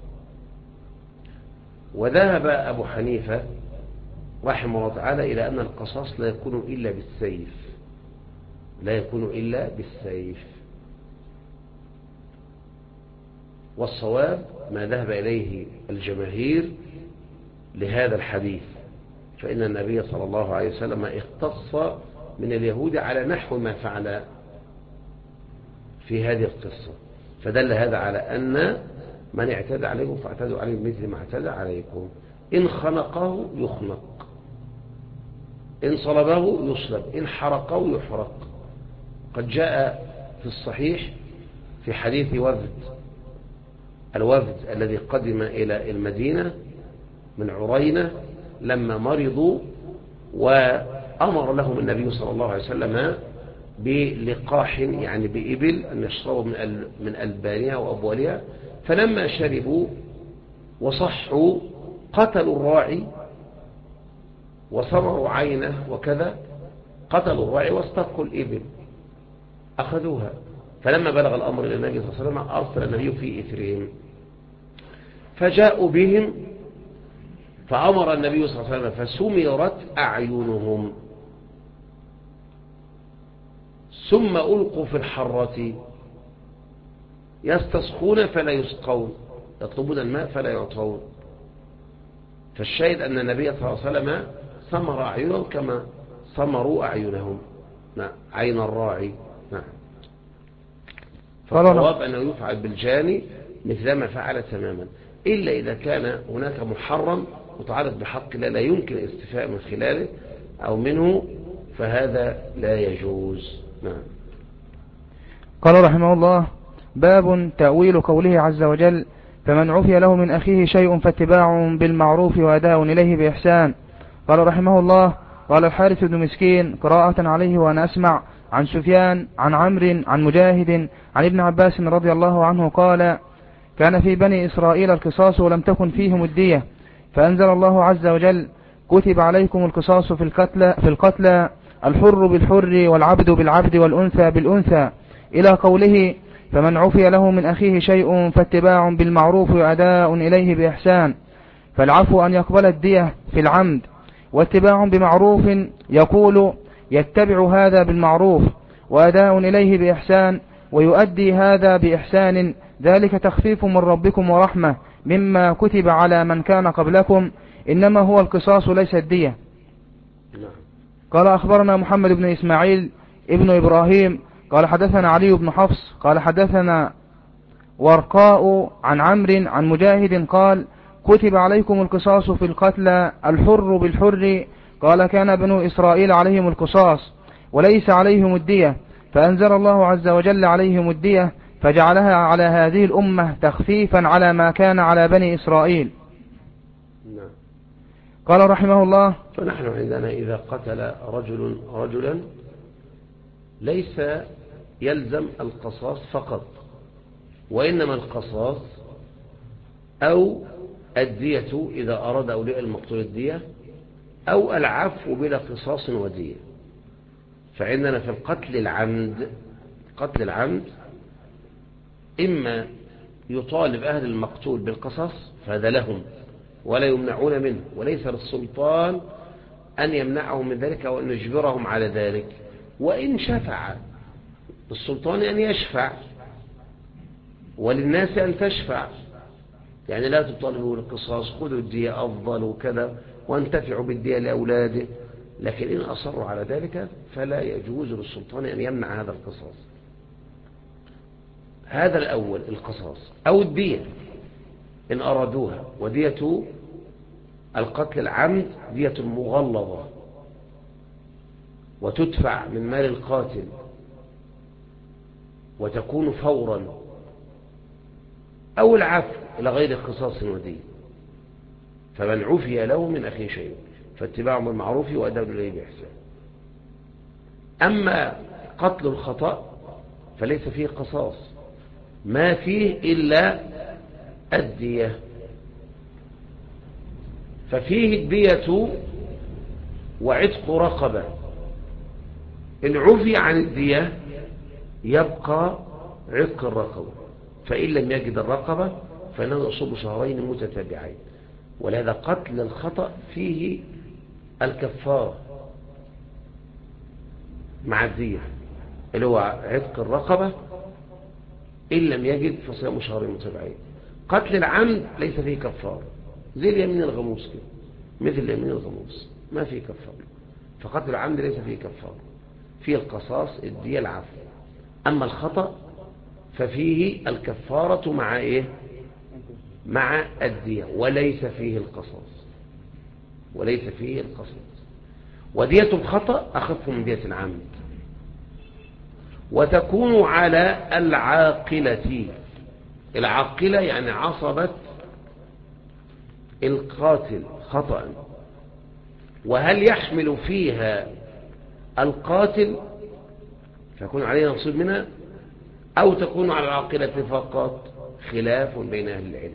وذهب أبو حنيفة رحمه الله تعالى إلى أن القصاص لا يكون إلا بالسيف، لا يكون إلا بالسيف. والصواب ما ذهب إليه الجماهير لهذا الحديث، فإن النبي صلى الله عليه وسلم اختص من اليهود على نحو ما فعل في هذه القصة، فدل هذا على أن من اعتدى عليكم فاعتدوا عليه مثل ما اعتدى عليكم. إن خنقه يخنق، إن صلبه يصلب، إن حرقه يحرق. قد جاء في الصحيح في حديث الوفد الذي قدم إلى المدينة من عرينة لما مرضوا، وأمر لهم النبي صلى الله عليه وسلم بلقاح يعني بإبل أن يشربوا من ألبانها وأبوالها، فلما شربوا وصحوا قتلوا الراعي وصمروا عينه وكذا، قتلوا الراعي واستبقوا الإبل أخذوها. فلما بلغ الأمر إلى النبي صلى الله عليه وسلم أرسل النبي في إثرهم فجاءوا بهم، فأمر النبي صلى الله عليه وسلم فسمرت أعينهم ثم ألقوا في الحرة يستسقون فلا يسقون، يطلبون الماء فلا يعطون. فالشاهد أن النبي صلى الله عليه وسلم سمر أعينهم كما سمروا أعينهم. نعم. عين الراعي. نعم. فالصواب أنه يفعل بالجاني مثل ما فعل تماما، إلا إذا كان هناك محرم متعلق بحق الله لا يمكن الاستفاء من خلاله أو منه، فهذا لا يجوز. نعم. قال رحمه الله باب تأويل قوله عز وجل فمن عفي له من أخيه شيء فاتباع بالمعروف وأداء إليه بإحسان. قال رحمه الله قال الحارث بن مسكين قراءة عليه وأنا أسمع عن سفيان عن عمرو عن مجاهد عن ابن عباس رضي الله عنه قال كان في بني إسرائيل القصاص ولم تكن فيهم الدية، فأنزل الله عز وجل كتب عليكم القصاص في القتلى الحر بالحر والعبد بالعبد والأنثى بالأنثى إلى قوله فمن عفي له من أخيه شيء فاتباع بالمعروف وأداء إليه بإحسان. فالعفو أن يقبل الدية في العمد، واتباع بمعروف يقول يتبع هذا بالمعروف، وأداء إليه بإحسان ويؤدي هذا بإحسان، ذلك تخفيف من ربكم ورحمة مما كتب على من كان قبلكم، إنما هو القصاص ليس الدية. قال أخبرنا محمد بن إسماعيل ابن إبراهيم قال حدثنا علي بن حفص قال حدثنا ورقاء عن عمرو عن مجاهد قال كتب عليكم القصاص في القتلى الحر بالحر. قال كان بنو إسرائيل عليهم القصاص وليس عليهم الدية، فأنزل الله عز وجل عليهم الدية فجعلها على هذه الأمة تخفيفا على ما كان على بني إسرائيل. قال رحمه الله فنحن عندنا إذا قتل رجل رجلا ليس يلزم القصاص فقط، وإنما القصاص أو الدية إذا أراد أولياء المقتول الدية، أو العفو بلا قصاص ودية. فعندنا في قتل العمد إما يطالب أهل المقتول بالقصاص فهذا لهم ولا يمنعون منه، وليس للسلطان أن يمنعهم من ذلك أو أن يجبرهم على ذلك، وإن شفع للسلطان أن يشفع وللناس أن تشفع، يعني لا تطالبوا بالقصاص، خذوا الدية أفضل وكذا وانتفعوا بالدية لأولاده، لكن إن أصروا على ذلك فلا يجوز للسلطان أن يمنع هذا القصاص. هذا الأول القصاص أو الدية إن أرادوها. ودية القتل العمد دية مغلظة وتدفع من مال القاتل وتكون فورا، أو العفو إلى غير قصاص ودية. فمن عفي له من أخيه شيء فاتباع بالمعروف وأداء إليه بإحسان. أما قتل الخطأ فليس فيه قصاص، ما فيه إلا الدية، ففيه الدية وعتق رقبة. إن عفي عن الدية يبقى عتق الرقبة، فإن لم يجد الرقبة فإنه يصوم شهرين متتابعين. ولهذا قتل الخطأ فيه الكفار مع الدية اللي هو عتق الرقبة، إن لم يجد فصيام شهرين متتابعين. قتل العمد ليس فيه كفار، زي اليمين الغموس كده، مثل اليمين الغموس ما فيه كفار. فقتل العمد ليس فيه كفار، فيه القصاص الدية العفو. أما الخطأ ففيه الكفارة مع إيه؟ مع الدية، وليس فيه القصاص. ودية الخطأ أخف من دية العمد. وتكون على العاقلة يعني عصبة القاتل خطأ. وهل يحمل فيها القاتل فيكون عليه نصيب منها، أو تكون على العاقلة فقط؟ خلاف بين أهل العلم.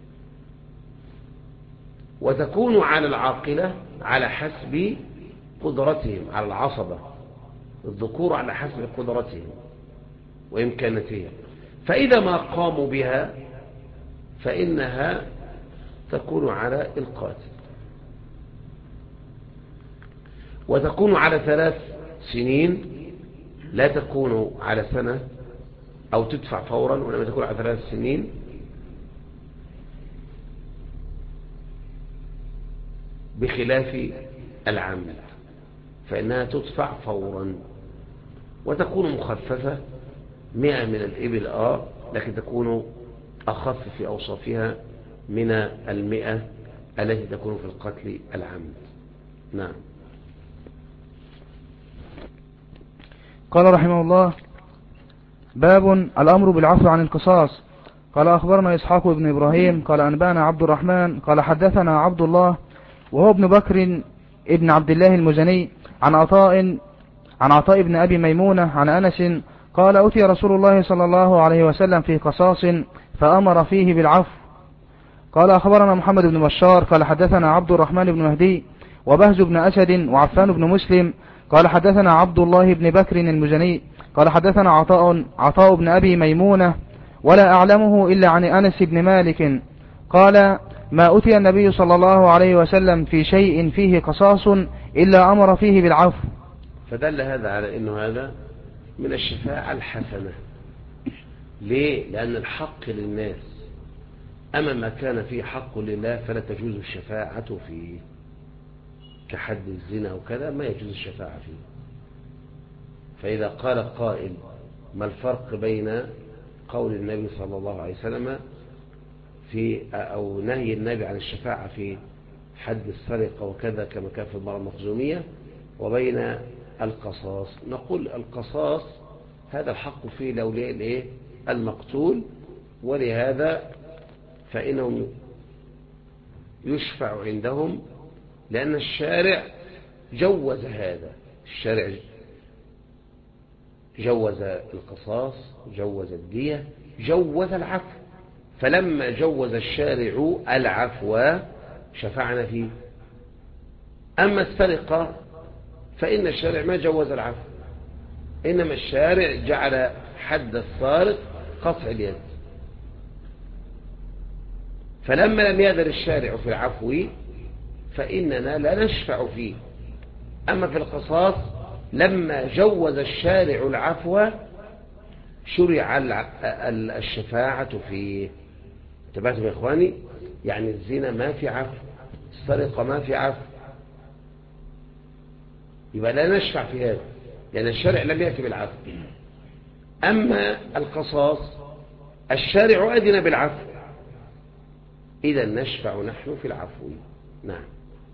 وتكون على العاقلة على حسب قدرتهم، على العصبة الذكور على حسب قدرتهم وإمكانتهم، فإذا ما قاموا بها فإنها تكون على القاتل. وتكون على 3 سنين، لا تكون على سنة أو تدفع فورا، ولما تكون على 3 سنين بخلاف العمد فإنها تدفع فورا. وتكون مخففة 100 من الإبل لكن تكون أخف في أوصافها من 100 التي تكون في القتل العمد. نعم. قال رحمه الله باب الأمر بالعفو عن القصاص. قال أخبرنا إسحاق بن إبراهيم قال أنبانا عبد الرحمن قال حدثنا عبد الله وهو ابن بكر ابن عبد الله المزني عن عطاء بن أبي ميمونة عن أنس قال أتي رسول الله صلى الله عليه وسلم في قصاص فأمر فيه بالعفو. قال أخبرنا محمد بن بشار قال حدثنا عبد الرحمن بن مهدي وبهز بن أسد وعفان بن مسلم. قال حدثنا عبد الله بن بكر المزني قال حدثنا عطاء بن أبي ميمونة ولا أعلمه إلا عن أنس بن مالك قال ما أتي النبي صلى الله عليه وسلم في شيء فيه قصاص إلا أمر فيه بالعفو. فدل هذا على أنه هذا من الشفاعة الحسنة. ليه؟ لأن الحق للناس، أما ما كان فيه حق لله فلا تجوز الشفاعة فيه، كحد الزنا وكذا ما يجوز الشفاعة فيه. فإذا قال قائل ما الفرق بين قول النبي صلى الله عليه وسلم في أو نهي النبي عن الشفاعة في حد السرقة وكذا كما كان في المرأة المخزومية وبين القصاص؟ نقول القصاص هذا الحق فيه لأولياء المقتول، ولهذا فإنهم يشفع عندهم لأن الشارع جوز هذا. الشارع جوز القصاص، جوز الدية، جوز العفو. فلما جوز الشارع العفو شفعنا فيه. أما السرقة فإن الشارع ما جوز العفو، إنما الشارع جعل حد السارق قطع اليد. فلما لم يأذن الشارع في العفو فإننا لا نشفع فيه. أما في القصاص لما جوز الشارع العفو شرع الشفاعة فيه. انتبهتم يا إخواني؟ يعني الزنا ما في عفو، السرقة ما في عفو، يبقى لا نشفع في هذا لأن الشارع لم يأتي بالعفو. أما القصاص الشارع أذن بالعفو، إذا نشفع نحن في العفو. نعم.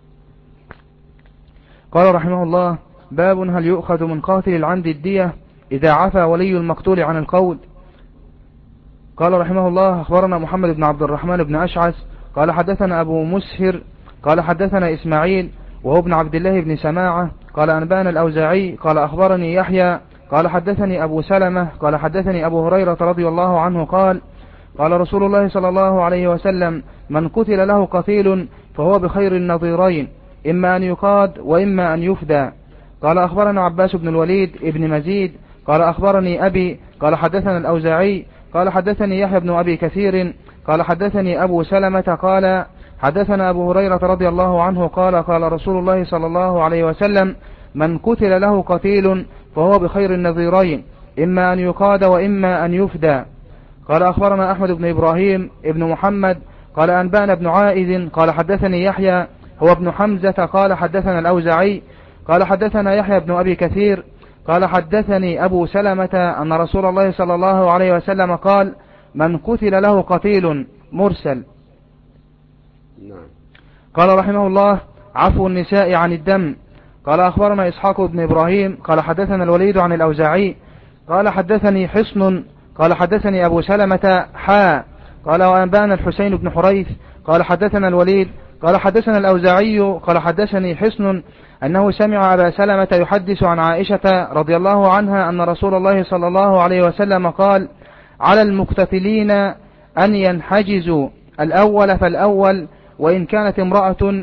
قال رحمه الله باب هل يؤخذ من قاتل العمد الدية إذا عفى ولي المقتول عن القول. قال رحمه الله أخبرنا محمد بن عبد الرحمن بن أشعث قال حدثنا أبو مسهر قال حدثنا إسماعيل وهو ابن عبد الله بن سماعة قال أنبانا الأوزاعي قال أخبرني يحيى قال حدثني أبو سلمة قال حدثني أبو هريرة رضي الله عنه قال قال رسول الله صلى الله عليه وسلم من قتل له قتيل فهو بخير النظيرين إما أن يقاد وإما أن يفدى. قال أخبرنا عباس بن الوليد ابن مزيد قال أخبرني أبي قال حدثنا الأوزاعي قال حدثني يحيى بن أبي كثير قال حدثني أبو سلمة قال حدثنا أبو هريرة رضي الله عنه قال قال رسول الله صلى الله عليه وسلم من قتل له قتيل فهو بخير النظيرين إما أن يقاد وإما أن يفدى. قال أخبرنا أحمد بن إبراهيم ابن محمد قال أنبأنا بن عائذ قال حدثني يحيى هو ابن حمزة قال حدثنا الأوزاعي قال حدثنا يحيى بن أبي كثير قال حدثني أبو سلمة أن رسول الله صلى الله عليه وسلم قال من قتل له قتيل مرسل. نعم. قال رحمه الله عفو النساء عن الدم. قال أخبرنا إسحاق بن إبراهيم قال حدثنا الوليد عن الأوزاعي قال حدثني حصن قال حدثني أبو سلمة قال وأنبأنا الحسين بن حريث قال حدثنا الوليد قال حدثنا الأوزاعي قال حدثني حصن أنه سمع أبا سلمة يحدث عن عائشة رضي الله عنها أن رسول الله صلى الله عليه وسلم قال على المقتتلين أن ينحجزوا الأول فالأول وإن كانت امرأة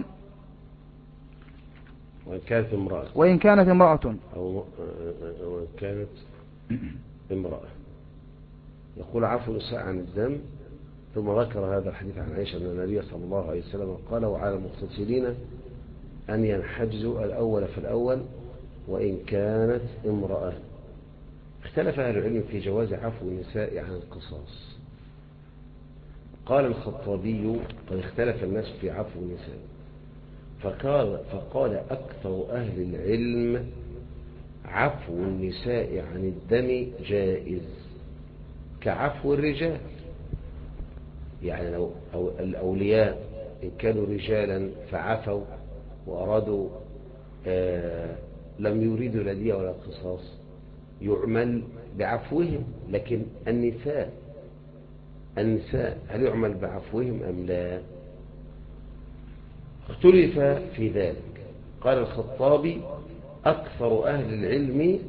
وإن كانت امرأة يقول عفو النساء عن الدم. ثم ذكر هذا الحديث عن عائشة أن النبي صلى الله عليه وسلم قال وعلى المقتتلين أن ينحجزوا الأول فالأول وإن كانت امرأة. اختلف أهل العلم في جواز عفو النساء عن القصاص. قال الخطابي قد اختلف الناس في عفو النساء فقال أكثر أهل العلم عفو النساء عن الدم جائز كعفو الرجال. يعني لو الأولياء إن كانوا رجالا فعفوا وأرادوا لم يريدوا لا دية ولا قصاص يعمل بعفوهم. لكن النساء هل يعمل بعفوهم أم لا؟ اختلف في ذلك. قال الخطابي أكثر أهل العلم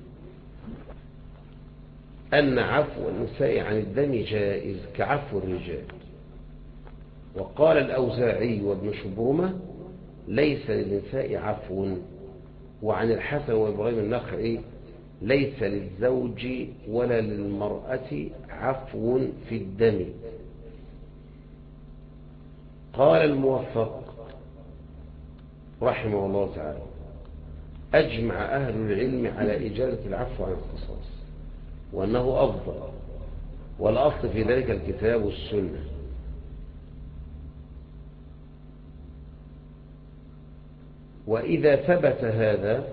أن عفو النساء عن الدم جائز كعفو الرجال. وقال الأوزاعي وابن شبرمة ليس للنساء عفو. وعن الحسن وإبراهيم النخعي ليس للزوج ولا للمرأة عفو في الدم. قال الموفق رحمه الله تعالى أجمع أهل العلم على إجازة العفو عن القصاص وأنه أفضل، والأصل في ذلك الكتاب والسنة. وإذا ثبت هذا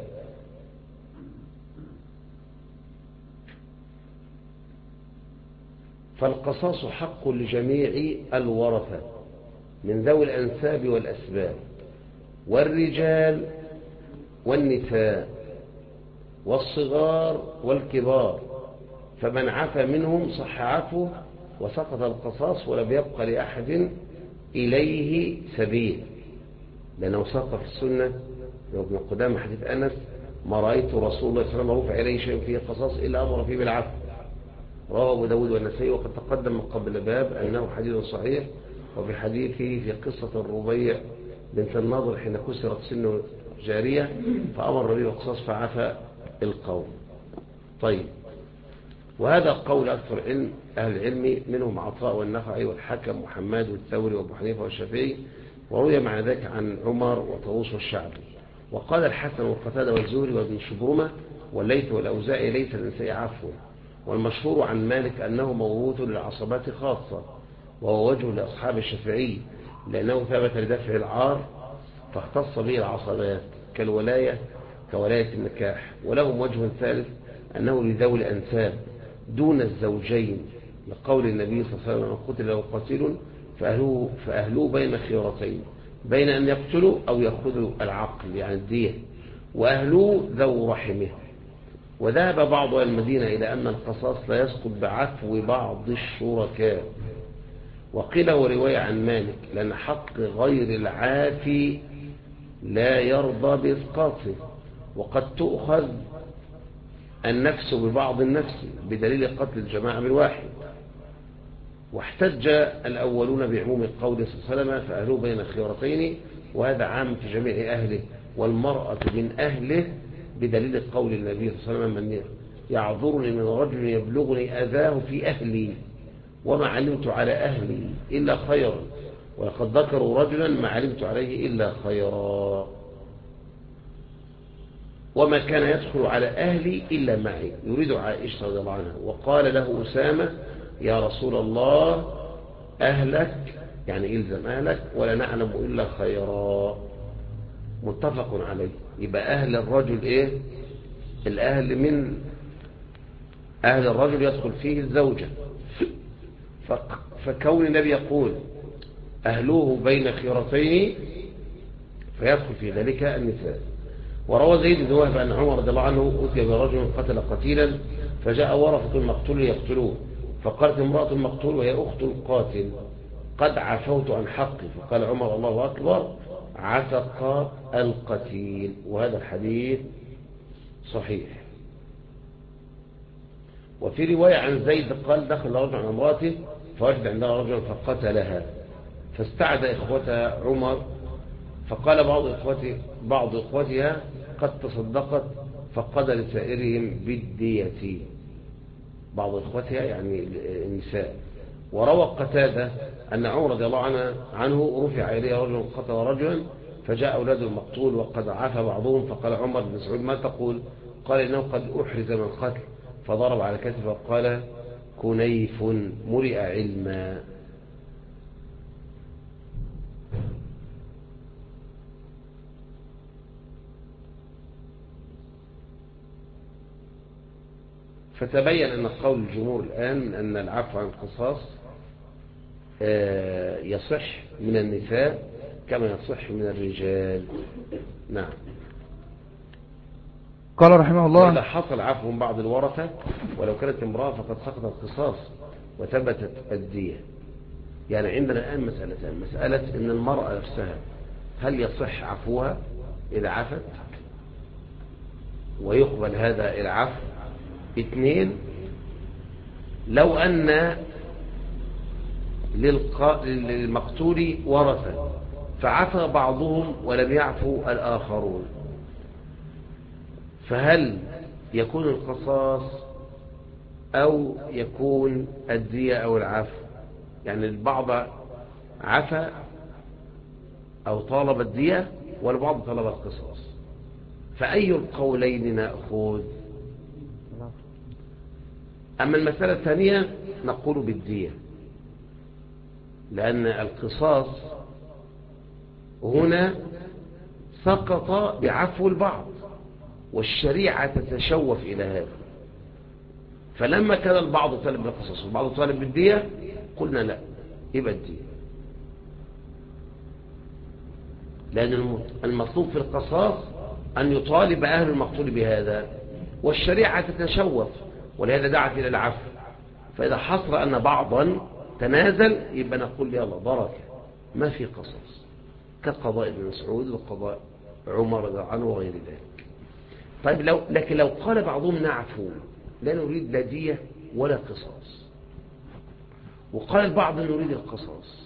فالقصاص حق لجميع الورثة من ذوي الأنساب والأسباب والرجال والنساء والصغار والكبار، فمن عفى منهم صح عفوه وسقط القصاص ولم يبق لأحد إليه سبيل، لأنه سقط في السنة ابن قدامة حديث أنس ما رأيت رسول الله صلى الله عليه وسلم رفع إليه شيء فيه قصاص إلا أمر فيه بالعفو، رواه أبو داود والنسائي. وقد تقدم من قبل باب أنه حديث صحيح. وفي حديثه في قصة الربيع بنت الناظر حين كسرت سن جارية فأمر به بالقصاص فعفى القوم. طيب، وهذا قول أكثر أهل العلم منهم عطاء والنخعي والحكم وحماد والثوري وابو حنيفة والشافعي، وروي مع ذلك عن عمر وطاووس والشعبي. وقال الحسن والقتادة والزهري وابن شبرمة والليث والأوزاعي ليس للنساء عفو. والمشهور عن مالك أنه موروث للعصبات خاصة، وهو وجه لأصحاب الشافعي لأنه ثبت لدفع العار فاختص به العصبات كولاية النكاح. ولهم وجه ثالث أنه لذوي الأنساب دون الزوجين، لقول النبي صلى الله عليه وسلم قتل له قتيل فأهلوه بين خيرتين، بين أن يقتلوا أو يأخذوا العقل يعني الدية، وأهلوه ذو رحمه. وذهب بعض المدينة إلى أن القصاص لا يسقط بعفو بعض الشركاء. وقيل ورواية عن مالك لأن حق غير العافي لا يرضى بإسقاطه، وقد تؤخذ النفس ببعض النفس بدليل قتل الجماعة بالواحد. واحتج الأولون بعموم القول صلى الله عليه وسلم فأهلوه بين خيرتين، وهذا عام في جميع أهله، والمرأة من أهله بدليل قول النبي صلى الله عليه وسلم من يعذرني من رجل يبلغني أذاه في أهلي وما علمت على أهلي إلا خيرا، ولقد ذكروا رجلا ما علمت عليه إلا خيرا، وما كان يدخل على أهلي إلا معي، يريد عائشة رضي الله عنها. وقال له أسامة يا رسول الله أهلك يعني إلزم أهلك ولا نعلم إلا خيرا، متفق عليه. يبقى أهل الرجل إيه؟ الأهل من أهل الرجل يدخل فيه الزوجة، فكون النبي يقول أهلوه بين خيرتين فيدخل في ذلك النساء. وروى زيد بن وهب أن عمر رضي الله عنه أتي برجل قتل قتيلا فجاء ورثة المقتول يقتلوه، فقالت امرأة المقتول وهي أخت القاتل قد عفوت عن حقي، فقال عمر الله أكبر عتق القتيل. وهذا الحديث صحيح. وفي رواية عن زيد قال دخل رجل عن امرأته فوجد عندها رجلا فقتلها، فاستعد إخوتها عمر فقال بعض إخوتها قد تصدقت فقضى لسائرهم بالدية، بعض إخوتها يعني النساء. وروى قتادة أن عمر رضي الله عنه رفع إليه رجل قتل رجلا فجاء أولاد المقتول وقد عفى بعضهم، فقال عمر بن مسعود ما تقول؟ قال إنه قد أحرز من قتل، فضرب على كتفه وقال كنيف مرئ علما. فتبين أن قول الجمهور الآن أن العفو عن القصاص يصح من النساء كما يصح من الرجال. نعم. قال رحمه الله وإذا حصل عفو من بعض الورثة ولو كانت امرأة فقد سقط القصاص وثبتت الدية. يعني عندنا الآن مسألتان: مسألة أن المرأة نفسها هل يصح عفوها إذا عفت ويقبل هذا العفو؟ اثنين، لو أن للمقتول ورثة فعفى بعضهم ولم يعفو الآخرون، فهل يكون القصاص أو يكون الدية أو العفو؟ يعني البعض عفى أو طالب الدية والبعض طلب القصاص، فأي القولين نأخذ؟ أما المسألة الثانية نقول بالدية، لأن القصاص هنا سقط بعفو البعض والشريعة تتشوف إلى هذا، فلما كان البعض طالب بالقصاص والبعض طالب بالدية قلنا لا، يبقى الدية، لأن المطلوب في القصاص أن يطالب أهل المقتول بهذا، والشريعة تتشوف ولهذا دعت إلى العفو. فإذا حصل أن بعضا تنازل يبقى نقول يلا بركة، ما في قصاص، كقضاء ابن مسعود وقضاء عمر رضي الله عنه وغير ذلك. طيب لكن لو قال بعضهم نعفو لا نريد لا دية ولا قصاص، وقال البعض نريد القصاص،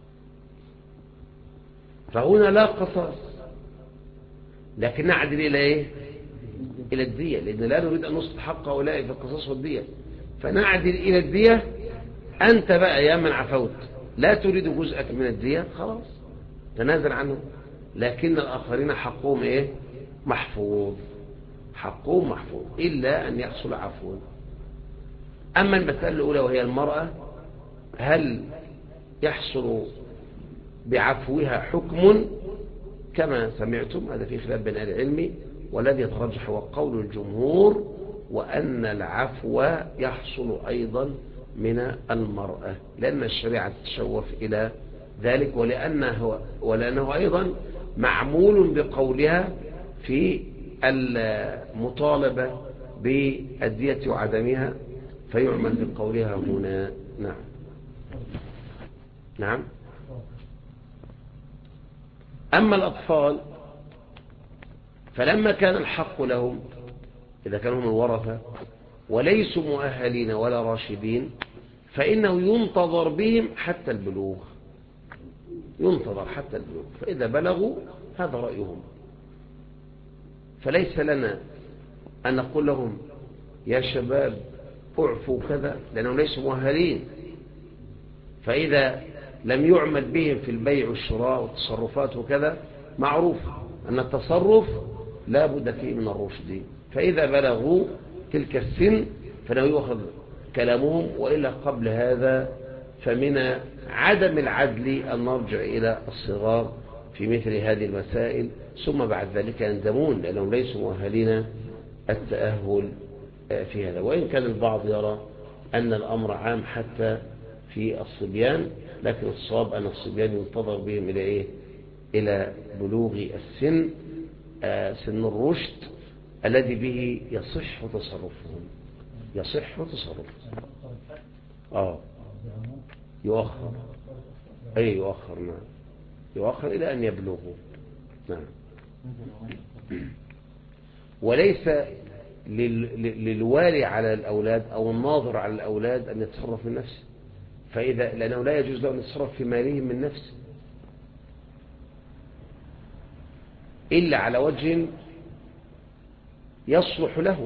فهنا لا قصاص لكن نعدل إلى إيه؟ إلى الدية، لأن لا نريد أن نصل حق هؤلاء في القصاص والدية، فنعدل إلى الدية. أنت بقى يا من عفوت لا تريد جزءك من الدية، خلاص تنازل عنه، لكن الآخرين حقهم إيه؟ محفوظ، حقهم محفوظ إلا أن يحصل عفو. أما المسألة الأولى وهي المرأة، هل يحصل بعفوها حكم؟ كما سمعتم هذا في خلاف بين أهل العلم، والذي يترجح هو قول الجمهور، وأن العفو يحصل أيضا من المرأة، لأن الشريعة تتشوف إلى ذلك، ولأنه أيضا معمول بقولها في المطالبة بالدية وعدمها، فيعمل بقولها هنا. نعم نعم. أما الأطفال فلما كان الحق لهم، إذا كانوا هم الورثة وليسوا مؤهلين ولا راشدين، فإنه ينتظر بهم حتى البلوغ، ينتظر حتى البلوغ، فإذا بلغوا هذا رأيهم، فليس لنا أن نقول لهم يا شباب اعفوا كذا، لأنهم ليسوا مؤهلين. فإذا لم يعمل بهم في البيع والشراء والتصرفات وكذا، معروف أن التصرف لا بد فيه من الرشد، فإذا بلغوا تلك السن فلو يؤخذ كلامهم، وإلا قبل هذا فمن عدم العدل أن نرجع إلى الصغار في مثل هذه المسائل، ثم بعد ذلك يندمون لأنهم ليسوا مؤهلين التأهل في هذا. وإن كان البعض يرى أن الأمر عام حتى في الصبيان، لكن الصواب أن الصبيان ينتظر بهم إلى إيه؟ إلى بلوغ السن، سن الرشد الذي به يصح تصرفهم، يصح تصرفهم. يؤخر، أي يؤخر، نعم، يؤخر إلى أن يبلغوا. نعم. وليس للوالي على الأولاد أو الناظر على الأولاد أن يتصرف من نفسه، لأنه لا يجوز له أن يتصرف في مالهم من نفسه إلا على وجه يصلح لهم.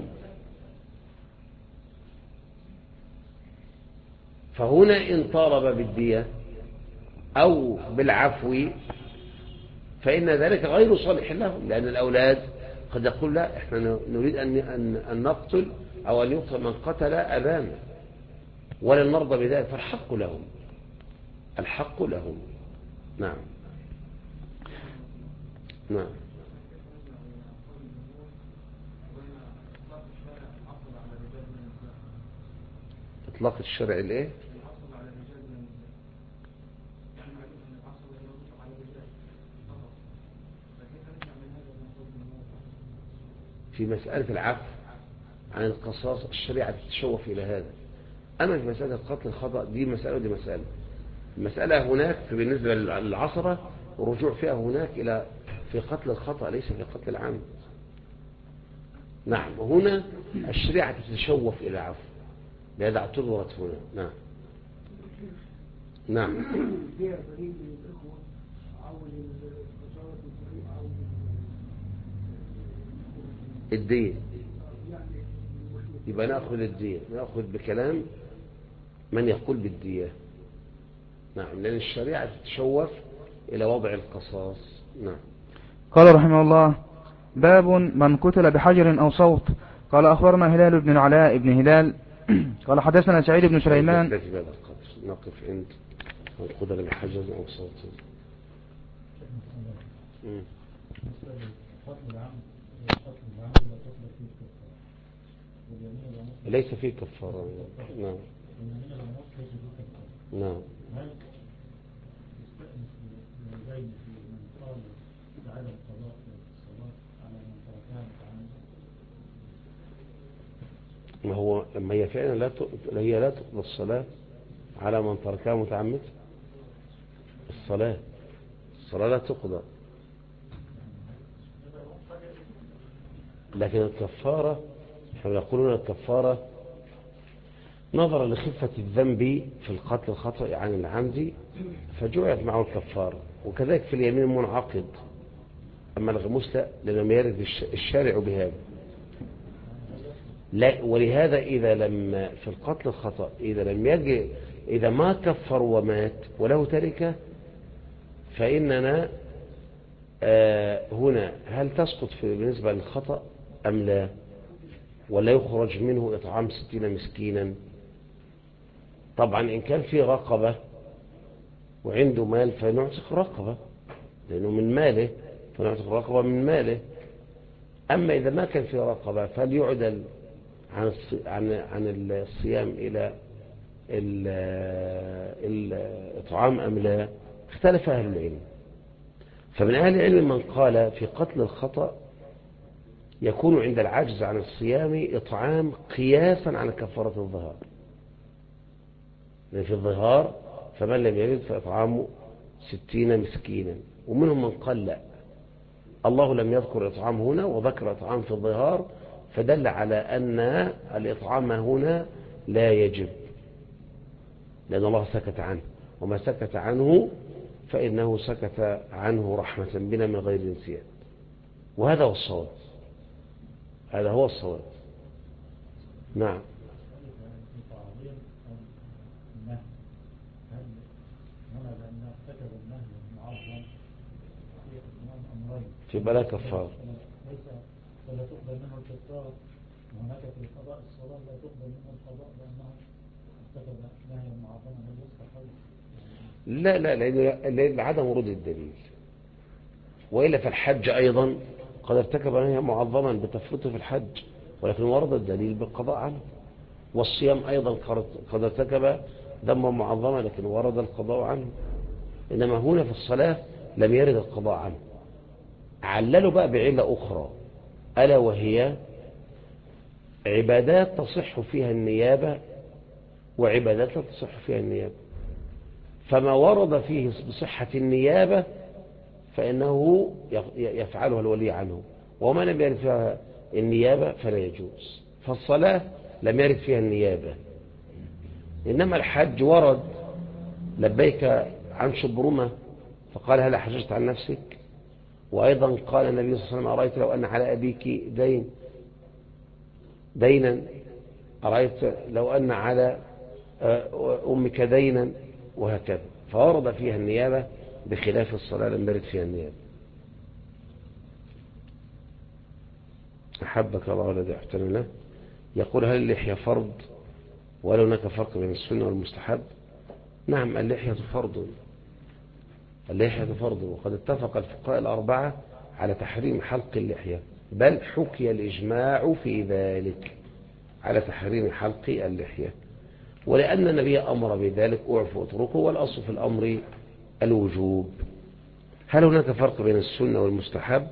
فهنا إن طالب بالدية أو بالعفو فإن ذلك غير صالح لهم، لأن الأولاد قد يقول لا، إحنا نريد أن نقتل أو أن يقتل من قتل أبانا ولا نرضى بذلك، فالحق لهم، الحق لهم. نعم نعم. إطلاق الشرع الإيه؟ في مسألة العفو عن القصاص الشريعة تتشوف إلى هذا. أما في مسألة القتل الخطأ دي مسألة ودي مسألة. المسألة هناك بالنسبة للعصرة الرجوع فيها هناك إلى في قتل الخطأ ليس في قتل العمد. نعم. وهنا الشريعة تتشوف إلى العفو، لهذا اعتبرت هنا. نعم نعم. الدين يبقى نأخذ الدين، نأخذ بكلام من يقول بالدية. نعم، لأن الشريعة تتشوف إلى وضع القصاص. نعم. قال رحمه الله: باب من قتل بحجر أو صوت. قال أخبرنا هلال بن العلاء بن هلال قال حدثنا سعيد بن سليمان. نقف عند من قتل بحجر أو صوت. ليس فيه كفارة. نعم. نعم. ما هو لما هي فعلا لا تقضى الصلاة على من تركها متعمد. الصلاة لا تقضى، لكن الكفارة يقولون الكفارة نظرا لخفة الذنب في القتل الخطأ عن العمد فجعلت معه الكفارة، وكذلك في اليمين المنعقد. أما الغموس لا، لم يرد الشارع بهذا. لا، ولهذا إذا لم في القتل الخطأ إذا ما كفر ومات وله تركة فإننا هنا هل تسقط بالنسبة للخطأ أم لا، ولا يخرج منه إطعام 60 مسكينا؟ طبعا إن كان في رقبة وعنده مال فنعتق رقبة لأنه من ماله، فنعتق رقبة من ماله. أما إذا ما كان في رقبة فليعدل عن الصيام إلى الإطعام أم لا. اختلف أهل العلم، فمن أهل العلم من قال في قتل الخطأ يكون عند العجز عن الصيام إطعام قياسا على كفارة الظهار، لأن في الظهار فمن لم يجد فإطعامه 60 مسكينا. ومنهم من قال لا، الله لم يذكر إطعام هنا وذكر إطعام في الظهار، فدل على أن الإطعام هنا لا يجب، لأن الله سكت عنه، وما سكت عنه فإنه سكت عنه رحمة بنا من غير نسيان. وهذا هو الصواب، هذا هو الصواب. نعم. في بلا كفار. ولا تقبل منه الكفار، وهناك في قضاء الصلاة لا تقبل منه القضاء لأنه ارتكب نهيا معظما. لا، لأن عدم ورود الدليل. وإلا فالحج أيضا قد ارتكب نهيا معظما بتفريطه في الحج، ولكن ورد الدليل بالقضاء عنه. والصيام أيضا قد ارتكب ذنبا معظما لكن ورد القضاء عنه. إنما هنا في الصلاة لم يرد القضاء عنه. عللوا بقى بعلة أخرى، ألا وهي عبادات تصح فيها النيابة وعبادات لا تصح فيها النيابة. فما ورد فيه بصحة النيابة فإنه يفعلها الولي عنه، وما لم يرد فيها النيابة فلا يجوز. فالصلاة لم يرد فيها النيابة، إنما الحج ورد لبيك عن شبرمة فقال هل حججت عن نفسك؟ وأيضا قال النبي صلى الله عليه وسلم أرأيت لو أن على أبيك دينا، أرأيت لو أن على أمك دينا، وهكذا. فورد فيها النيابة بخلاف الصلاة لم يرد فيها النيابة. أحبك الله الذي أحسن له. يقول هل اللحية فرض ولا هناك فرق بين السنة والمستحب؟ نعم، اللحية فرض، اللحية فرض، وقد اتفق الفقهاء الأربعة على تحريم حلق اللحية، بل حكي الإجماع في ذلك على تحريم حلق اللحية. ولأن النبي أمر بذلك أعفوا اتركوا، والأصل في الأمر الوجوب. هل هناك فرق بين السنة والمستحب؟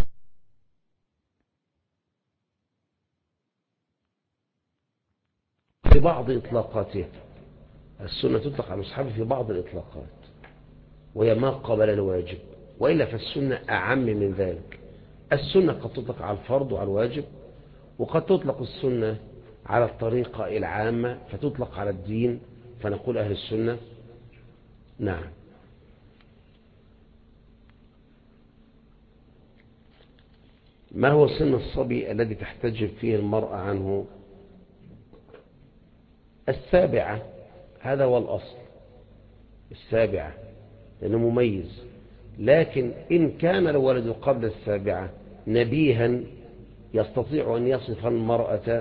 في بعض إطلاقاتها السنة تطلق على المستحب في بعض الإطلاقات، وهي ما قبل الواجب، وإلا فالسنة أعم من ذلك. السنة قد تطلق على الفرض وعلى الواجب، وقد تطلق السنة على الطريقة العامة فتطلق على الدين، فنقول أهل السنة. نعم. ما هو سن الصبي الذي تحتجب فيه المرأة عنه؟ 7، هذا هو الأصل، 7 لأنه مميز. لكن إن كان الولد قبل 7 نبيها يستطيع أن يصف المرأة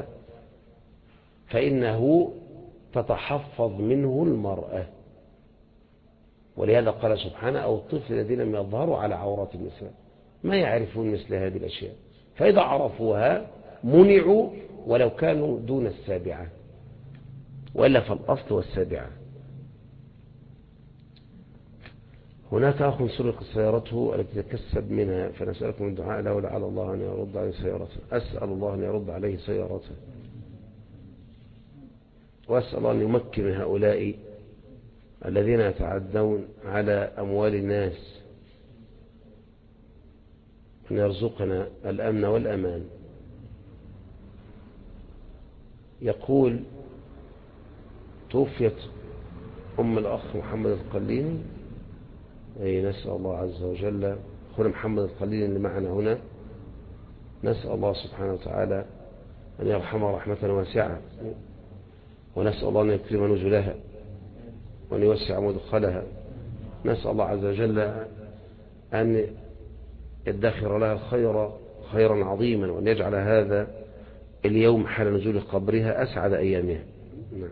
فإنه تتحفظ منه المرأة، ولهذا قال سبحانه: أو الطفل الذين لم يظهروا على عورات النساء، ما يعرفون مثل هذه الأشياء، فإذا عرفوها منعوا ولو كانوا دون 7، وإلا فالأصل 7. هناك أخ سرق سيارته التي تكسب منها، فنسألكم الدعاء له لعل الله أن يرد عليه سيارته. أسأل الله أن يرد عليه سيارته، وأسأل الله أن يمكن هؤلاء الذين يتعدون على أموال الناس، أن يرزقنا الأمن والأمان. يقول: توفيت أم الأخ محمد القليني، أي نسأل الله عز وجل، أخونا محمد القليني اللي معنا هنا، نسأل الله سبحانه وتعالى أن يرحمها رحمة واسعة، ونسأل الله أن يكرم نزلها وأن يوسع مدخلها. نسأل الله عز وجل أن يدخر لها خيرا عظيما، وأن يجعل هذا اليوم حال نزول قبرها أسعد أيامها. نعم.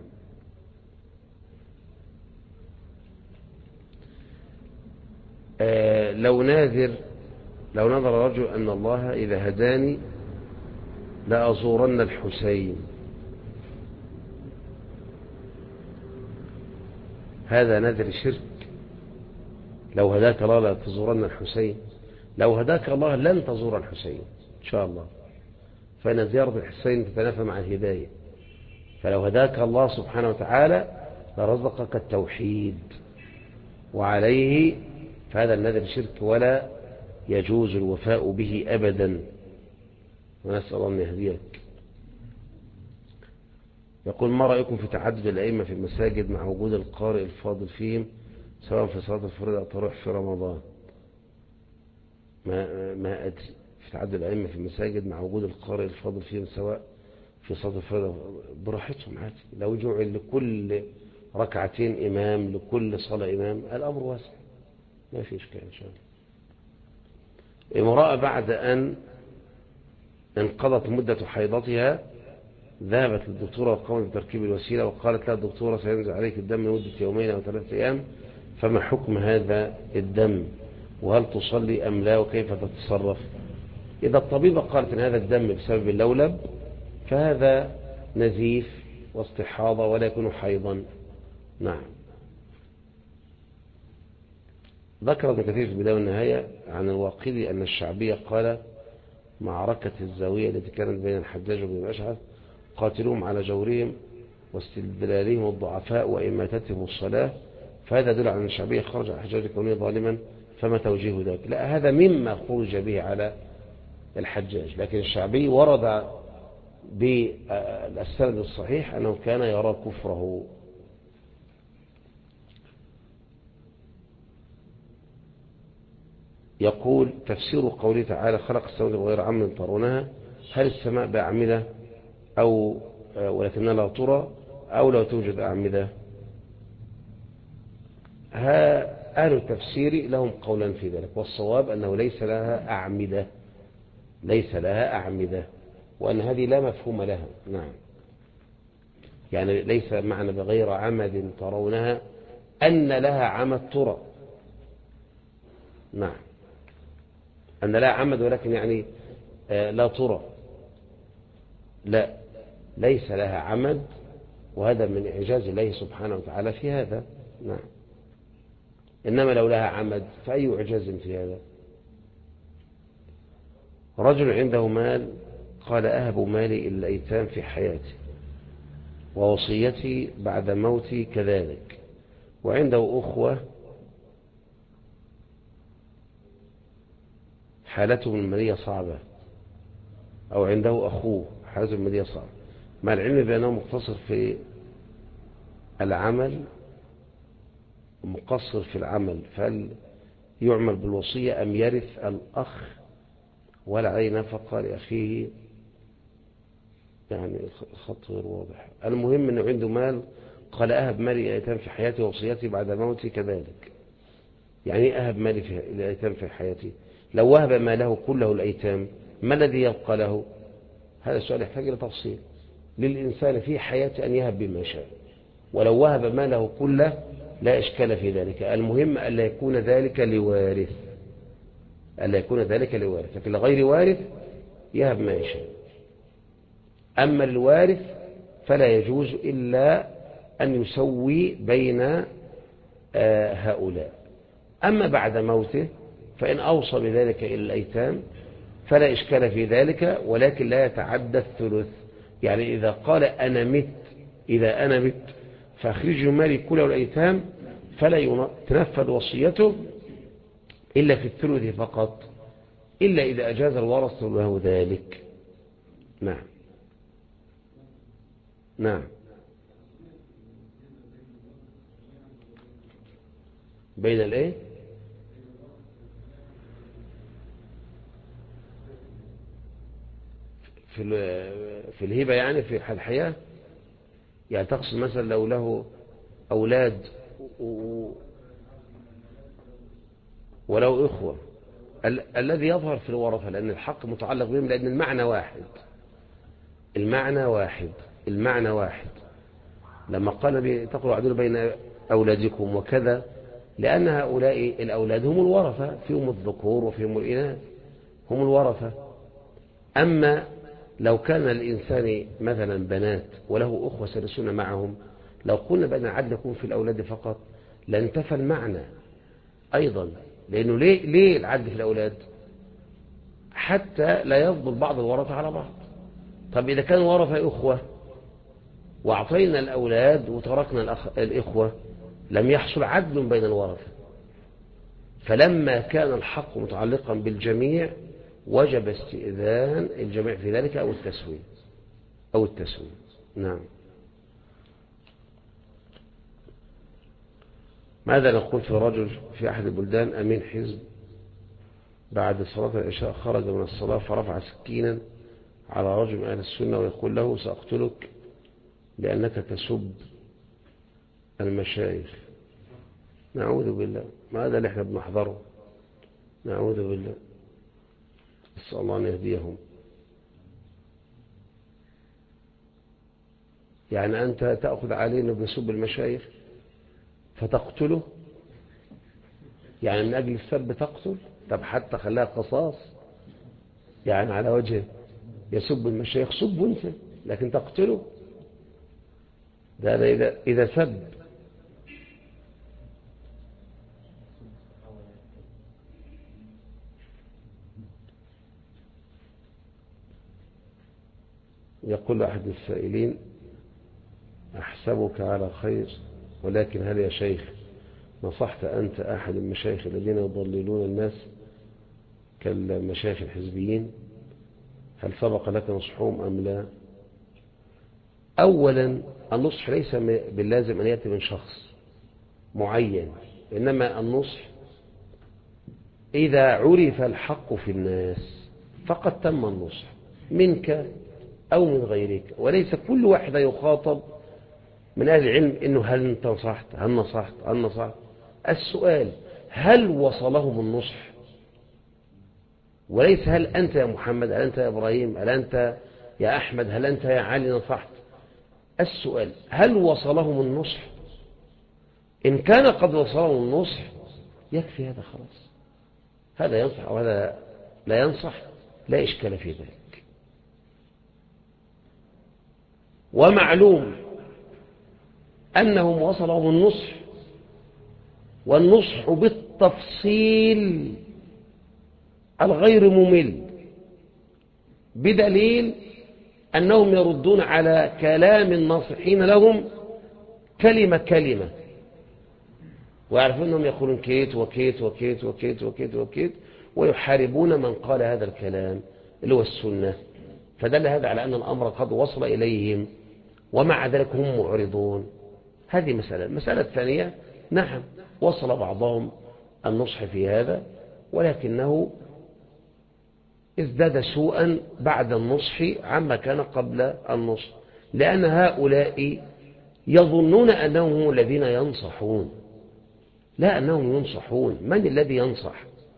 لو نظر رجل أن الله إذا هداني لأزورن الحسين، هذا نذر شرك. لو هداك الله لا تزورن الحسين، لو هداك الله لن تزور الحسين إن شاء الله، فإن زيارة الحسين تتنافى مع الهداية. فلو هداك الله سبحانه وتعالى لرزقك التوحيد، وعليه فهذا النذر شرك ولا يجوز الوفاء به أبدا، ونسأل الله أن يهديك. يقول: ما رأيكم في تعدد الأئمة في المساجد مع وجود القارئ الفاضل فيهم، سواء في صلاة الفريضة أو التراويح في رمضان؟ ما أدري. في تعدد الأئمة في المساجد مع وجود القارئ الفاضل فيهم سواء في صلاة الفريضة، براحتهم عادي. لو جعل لكل ركعتين إمام، لكل صلاة إمام، الأمر واسع، ما في إشكال إن شاء الله. امرأة بعد أن انقضت مدة حيضتها ذهبت للدكتورة وقامت بتركيب الوسيلة، وقالت لها الدكتورة: سينزل عليك الدم لمدة 2 أو 3 أيام، فما حكم هذا الدم؟ وهل تصلي أم لا؟ وكيف تتصرف؟ إذا الطبيبة قالت أن هذا الدم بسبب اللولب فهذا نزيف واستحاضة ولا يكون حيضا. نعم. ذكر ابن كثير في البداية والنهاية عن الواقدي أن الشعبية قال: معركة الزاوية التي كانت بين الحجاج وبن الأشعث قاتلوهم على جورهم واستدلالهم الضعفاء وإماتتهم الصلاة، فهذا يدل على أن الشعبية خرج على الحجاج كونه ظالما، فما توجيه ذلك؟ لا، هذا مما خرج به على الحجاج، لكن الشعبي ورد بالسند الصحيح أنه كان يرى كفره. يقول: تفسير قوله تعالى: خلق السماوات غير عمد ترونها، هل السماء بأعمدة أو ولكنها لا ترى أو لا توجد أعمدة؟ أهل التفسير لهم قولا في ذلك، والصواب أنه ليس لها أعمدة، ليس لها أعمدة، وأن هذه لا مفهوم لها. نعم. يعني ليس معنى بغير عمد ترونها أن لها عمد ترى. نعم، أن لها عمد ولكن يعني لا ترى، لا، ليس لها عمد، وهذا من إعجاز الله سبحانه وتعالى في هذا. نعم. إنما لو لها عمد فأي إعجاز في هذا؟ رجل عنده مال قال: أهب مالي إلى الأيتام في حياتي، ووصيتي بعد موتي كذلك، وعنده أخوة حالتهم المالية صعبة، أو عنده أخوه حالته المالية صعبة، مع العلم بأنه مقتصر في العمل ومقصر في العمل، فهل يعمل بالوصية أم يرث الأخ ولا عليه نفقة لأخيه، يعني خط غير واضح. المهم أنه عنده مال، قال أهب مالي الأيتام في حياتي ووصيتي بعد موتي كذلك. يعني أهب مالي في الأيتام في حياتي؟ لو وهب ماله كله الأيتام ما الذي يبقى له؟ هذا السؤال يحتاج إلى تفصيل. للإنسان في حياته أن يهب بما شاء، ولو وهب ماله كله لا إشكال في ذلك. المهم ألا يكون ذلك لوارث، ألا يكون ذلك لوارث، لكن لغير وارث يهب ما يشاء. أما الوارث فلا يجوز إلا أن يسوي بين هؤلاء. أما بعد موته فإن أوصى بذلك إلى الأيتام فلا إشكال في ذلك، ولكن لا يتعدى الثلث. يعني إذا قال إذا أنا مت فأخرجوا مالي كله الأيتام، فلا تنفذ وصيته إلا في الثلث فقط، إلا إذا أجاز الورثة له ذلك. نعم نعم. بين الايه؟ في الهبة، يعني في الحياة. يعني تقصد مثلا لو له أولاد ولو إخوة، الذي يظهر في الورثة، لأن الحق متعلق بهم، لأن المعنى واحد. المعنى واحد. لما قال تقرأ عدل بين أولادكم وكذا، لأن هؤلاء الأولاد هم الورثة، فيهم الذكور وفيهم الإناث، هم الورثة. أما لو كان الإنسان مثلا بنات وله أخوة سيرثون معهم، لو قلنا بأن العدل يكون في الأولاد فقط لانتفى المعنى أيضا. لأنه ليه العدل في الأولاد؟ حتى لا يفضل بعض الورثة على بعض. طب إذا كان ورثة أخوة وأعطينا الأولاد وتركنا الإخوة لم يحصل عدل بين الورثة. فلما كان الحق متعلقا بالجميع وجب استئذان الجميع في ذلك أو التسوية. نعم. ماذا نقول في رجل في أحد البلدان أمين حزب بعد صلاة العشاء خرج من الصلاة فرفع سكينا على رجل من أهل السنة ويقول له سأقتلك لأنك تسب المشايخ؟ نعوذ بالله، ما هذا اللي احنا بنحضره. نعوذ بالله، نسأل الله أن يهديهم. يعني أنت تأخذ علينا بسب المشايخ فتقتله؟ يعني من أجل السب تقتل؟ طب حتى خلاها قصاص، يعني على وجه يسب المشايخ سب انت، لكن تقتله؟ ده إذا سب. يقول أحد السائلين أحسبك على خير، ولكن هل يا شيخ نصحت أنت أحد المشايخ الذين يضللون الناس كالمشايخ الحزبيين؟ هل سبق لك نصحهم أم لا؟ أولا النصح ليس باللازم أن يأتي من شخص معين، إنما النصح إذا عرف الحق في الناس فقد تم النصح منك أو من غيرك. وليس كل واحد يخاطب من أهل العلم إنه هل أنت نصحت، هل نصحت. السؤال هل وصلهم النصح، وليس هل أنت يا محمد، هل أنت يا إبراهيم، هل أنت يا أحمد، هل أنت يا علي نصحت. السؤال هل وصلهم النصح؟ إن كان قد وصلهم النصح يكفي هذا خلاص، هذا ينصح وهذا لا ينصح، لا إشكال في ذلك. ومعلوم أنهم وصلهم النصح، والنصح بالتفصيل الغير ممل، بدليل أنهم يردون على كلام الناصحين لهم كلمة كلمة، ويعرفون أنهم يقولون كيت وكيت وكيت وكيت وكيت وكيت، ويحاربون من قال هذا الكلام اللي هو السنة. فدل هذا على أن الأمر قد وصل إليهم، ومع ذلك هم معرضون. هذه مسألة الثانية، نعم وصل بعضهم النصح في هذا، ولكنه ازداد سوءا بعد النصح عما كان قبل النصح، لأن هؤلاء يظنون أنهم هم الذين ينصحون، لا أنهم ينصحون. من الذي ينصح؟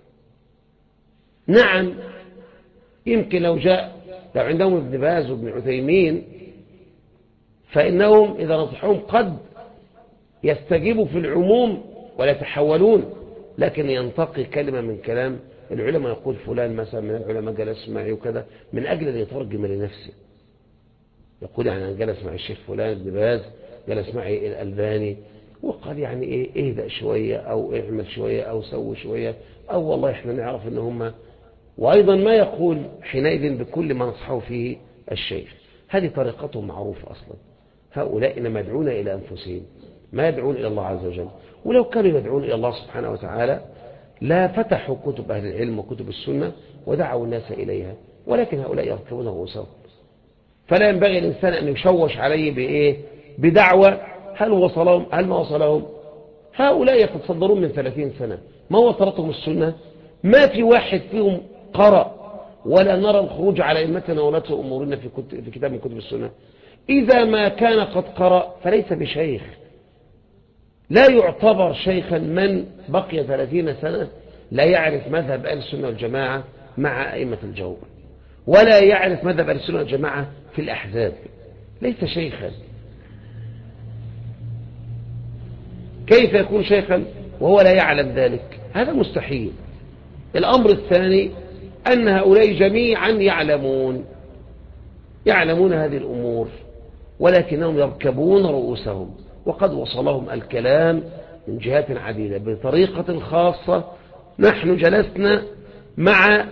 نعم، يمكن لو عندهم ابن باز وابن عثيمين فإنهم إذا نصحهم قد يستجيبوا في العموم ولا يتحولون، لكن ينتقي كلمة من كلام العلماء، يقول فلان مثلا من العلماء جلس معي وكذا، من أجل أن يترجم لنفسه، يقول يعني أنا جلس مع الشيخ فلان ابن باز، جلس معي الألباني وقال يعني إيه اهدأ شوية أو اعمل شوية أو سوي شوية، أو والله إحنا نعرف إن هم، وأيضا ما يقول حينئذ بكل ما نصحه فيه الشيخ. هذه طريقتهم معروفة أصلا. هؤلاء إنما يدعون إلى أنفسهم، ما يدعون إلى الله عز وجل. ولو كانوا يدعون إلى الله سبحانه وتعالى لا فتحوا كتب أهل العلم وكتب السنة ودعوا الناس إليها، ولكن هؤلاء يركبون رؤوسهم. فلا ينبغي الإنسان أن يشوش عليه بإيه؟ بدعوة هل وصلهم هل ما وصلهم. هؤلاء يتصدرون من 30 سنة، ما وصلتهم السنة؟ ما في واحد فيهم قرأ، ولا نرى الخروج على أئمتنا ولاة أمورنا في كتاب من كتب السنة. إذا ما كان قد قرأ فليس بشيخ، لا يعتبر شيخا من بقي 30 سنة لا يعرف مذهب أهل السنة والجماعة مع أئمة الجور، ولا يعرف مذهب أهل السنة والجماعة في الأحزاب، ليس شيخا. كيف يكون شيخا وهو لا يعلم ذلك؟ هذا مستحيل. الأمر الثاني أن هؤلاء جميعا يعلمون هذه الأمور، ولكنهم يركبون رؤوسهم، وقد وصلهم الكلام من جهات عديدة بطريقة خاصة. نحن جلسنا مع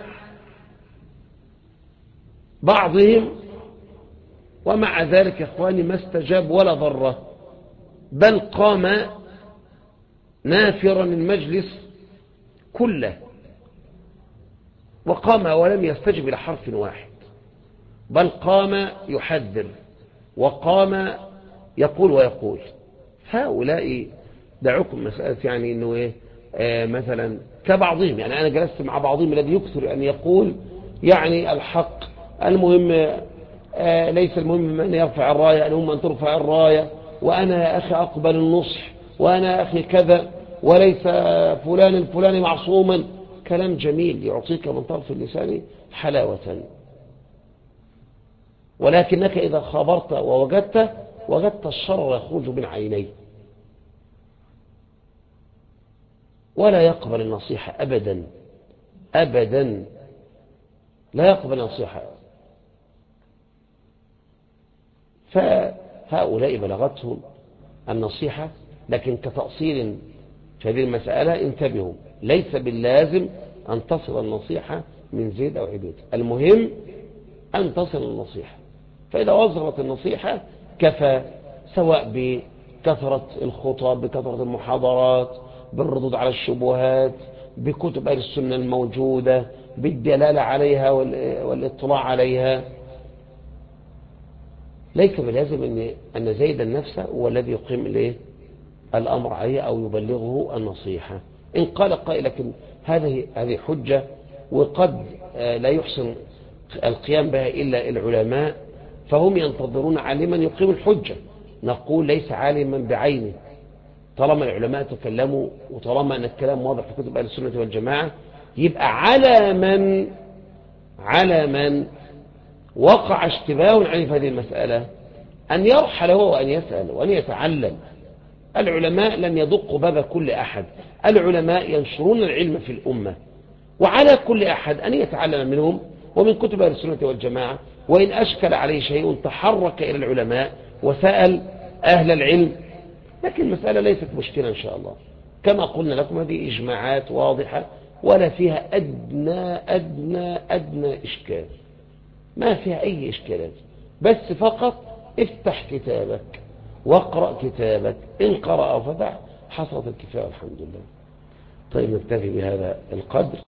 بعضهم ومع ذلك يا إخواني ما استجاب ولا ضره، بل قام نافرا المجلس كله، وقام ولم يستجب إلى حرف واحد، بل قام يحذر وقام يقول ويقول. هؤلاء دعوكم مسألة يعني إنه إيه مثلا كبعضهم، يعني أنا جلست مع بعضهم الذي يكثر أن يقول يعني الحق المهم ليس المهم من يرفع الراية، المهم أن ترفع الراية، وأنا يا أخي أقبل النصح، وأنا يا أخي كذا، وليس فلان الفلاني معصوما. كلام جميل يعطيك من طرف اللسان حلاوة، ولكنك إذا خابرت وجدت الشر يخرج من عينيه، ولا يقبل النصيحة أبدا أبدا، لا يقبل النصيحة. فهؤلاء بلغتهم النصيحة، لكن كتأصيل في هذه المسألة انتبهوا، ليس باللازم أن تصل النصيحة من زيد أو عبيد، المهم أن تصل النصيحة. فإذا وصلت النصيحة كفى، سواء بكثرة الخطب، بكثرة المحاضرات، بالردود على الشبهات، بكتب أهل السنة الموجودة، بالدلالة عليها والاطلاع عليها. ليس بلازم أن زيد النفس هو الذي يقيم إليه الأمر عليه أو يبلغه النصيحة. إن قال قائل لكن هذه حجة وقد لا يحسن القيام بها إلا العلماء، فهم ينتظرون عالما يقيم الحجة. نقول ليس عالما بعينه، طالما العلماء تكلموا وطالما أن الكلام واضح في كتب أهل السنة والجماعة، يبقى على من وقع اشتباه عليه في هذه المسألة أن يرحل هو وأن يسأل وأن يتعلم. العلماء لن يدقوا باب كل أحد، العلماء ينشرون العلم في الأمة، وعلى كل أحد أن يتعلم منهم ومن كتب أهل السنة والجماعة، وإن أشكل عليه شيء تحرك إلى العلماء وسأل أهل العلم. لكن المسألة ليست مشكلة إن شاء الله، كما قلنا لكم هذه إجماعات واضحة ولا فيها أدنى إشكال، ما فيها أي إشكالات، بس فقط افتح كتابك واقرأ كتابك، إن قرأ فتح حصلت الكفاية الحمد لله. طيب نكتفي بهذا القدر،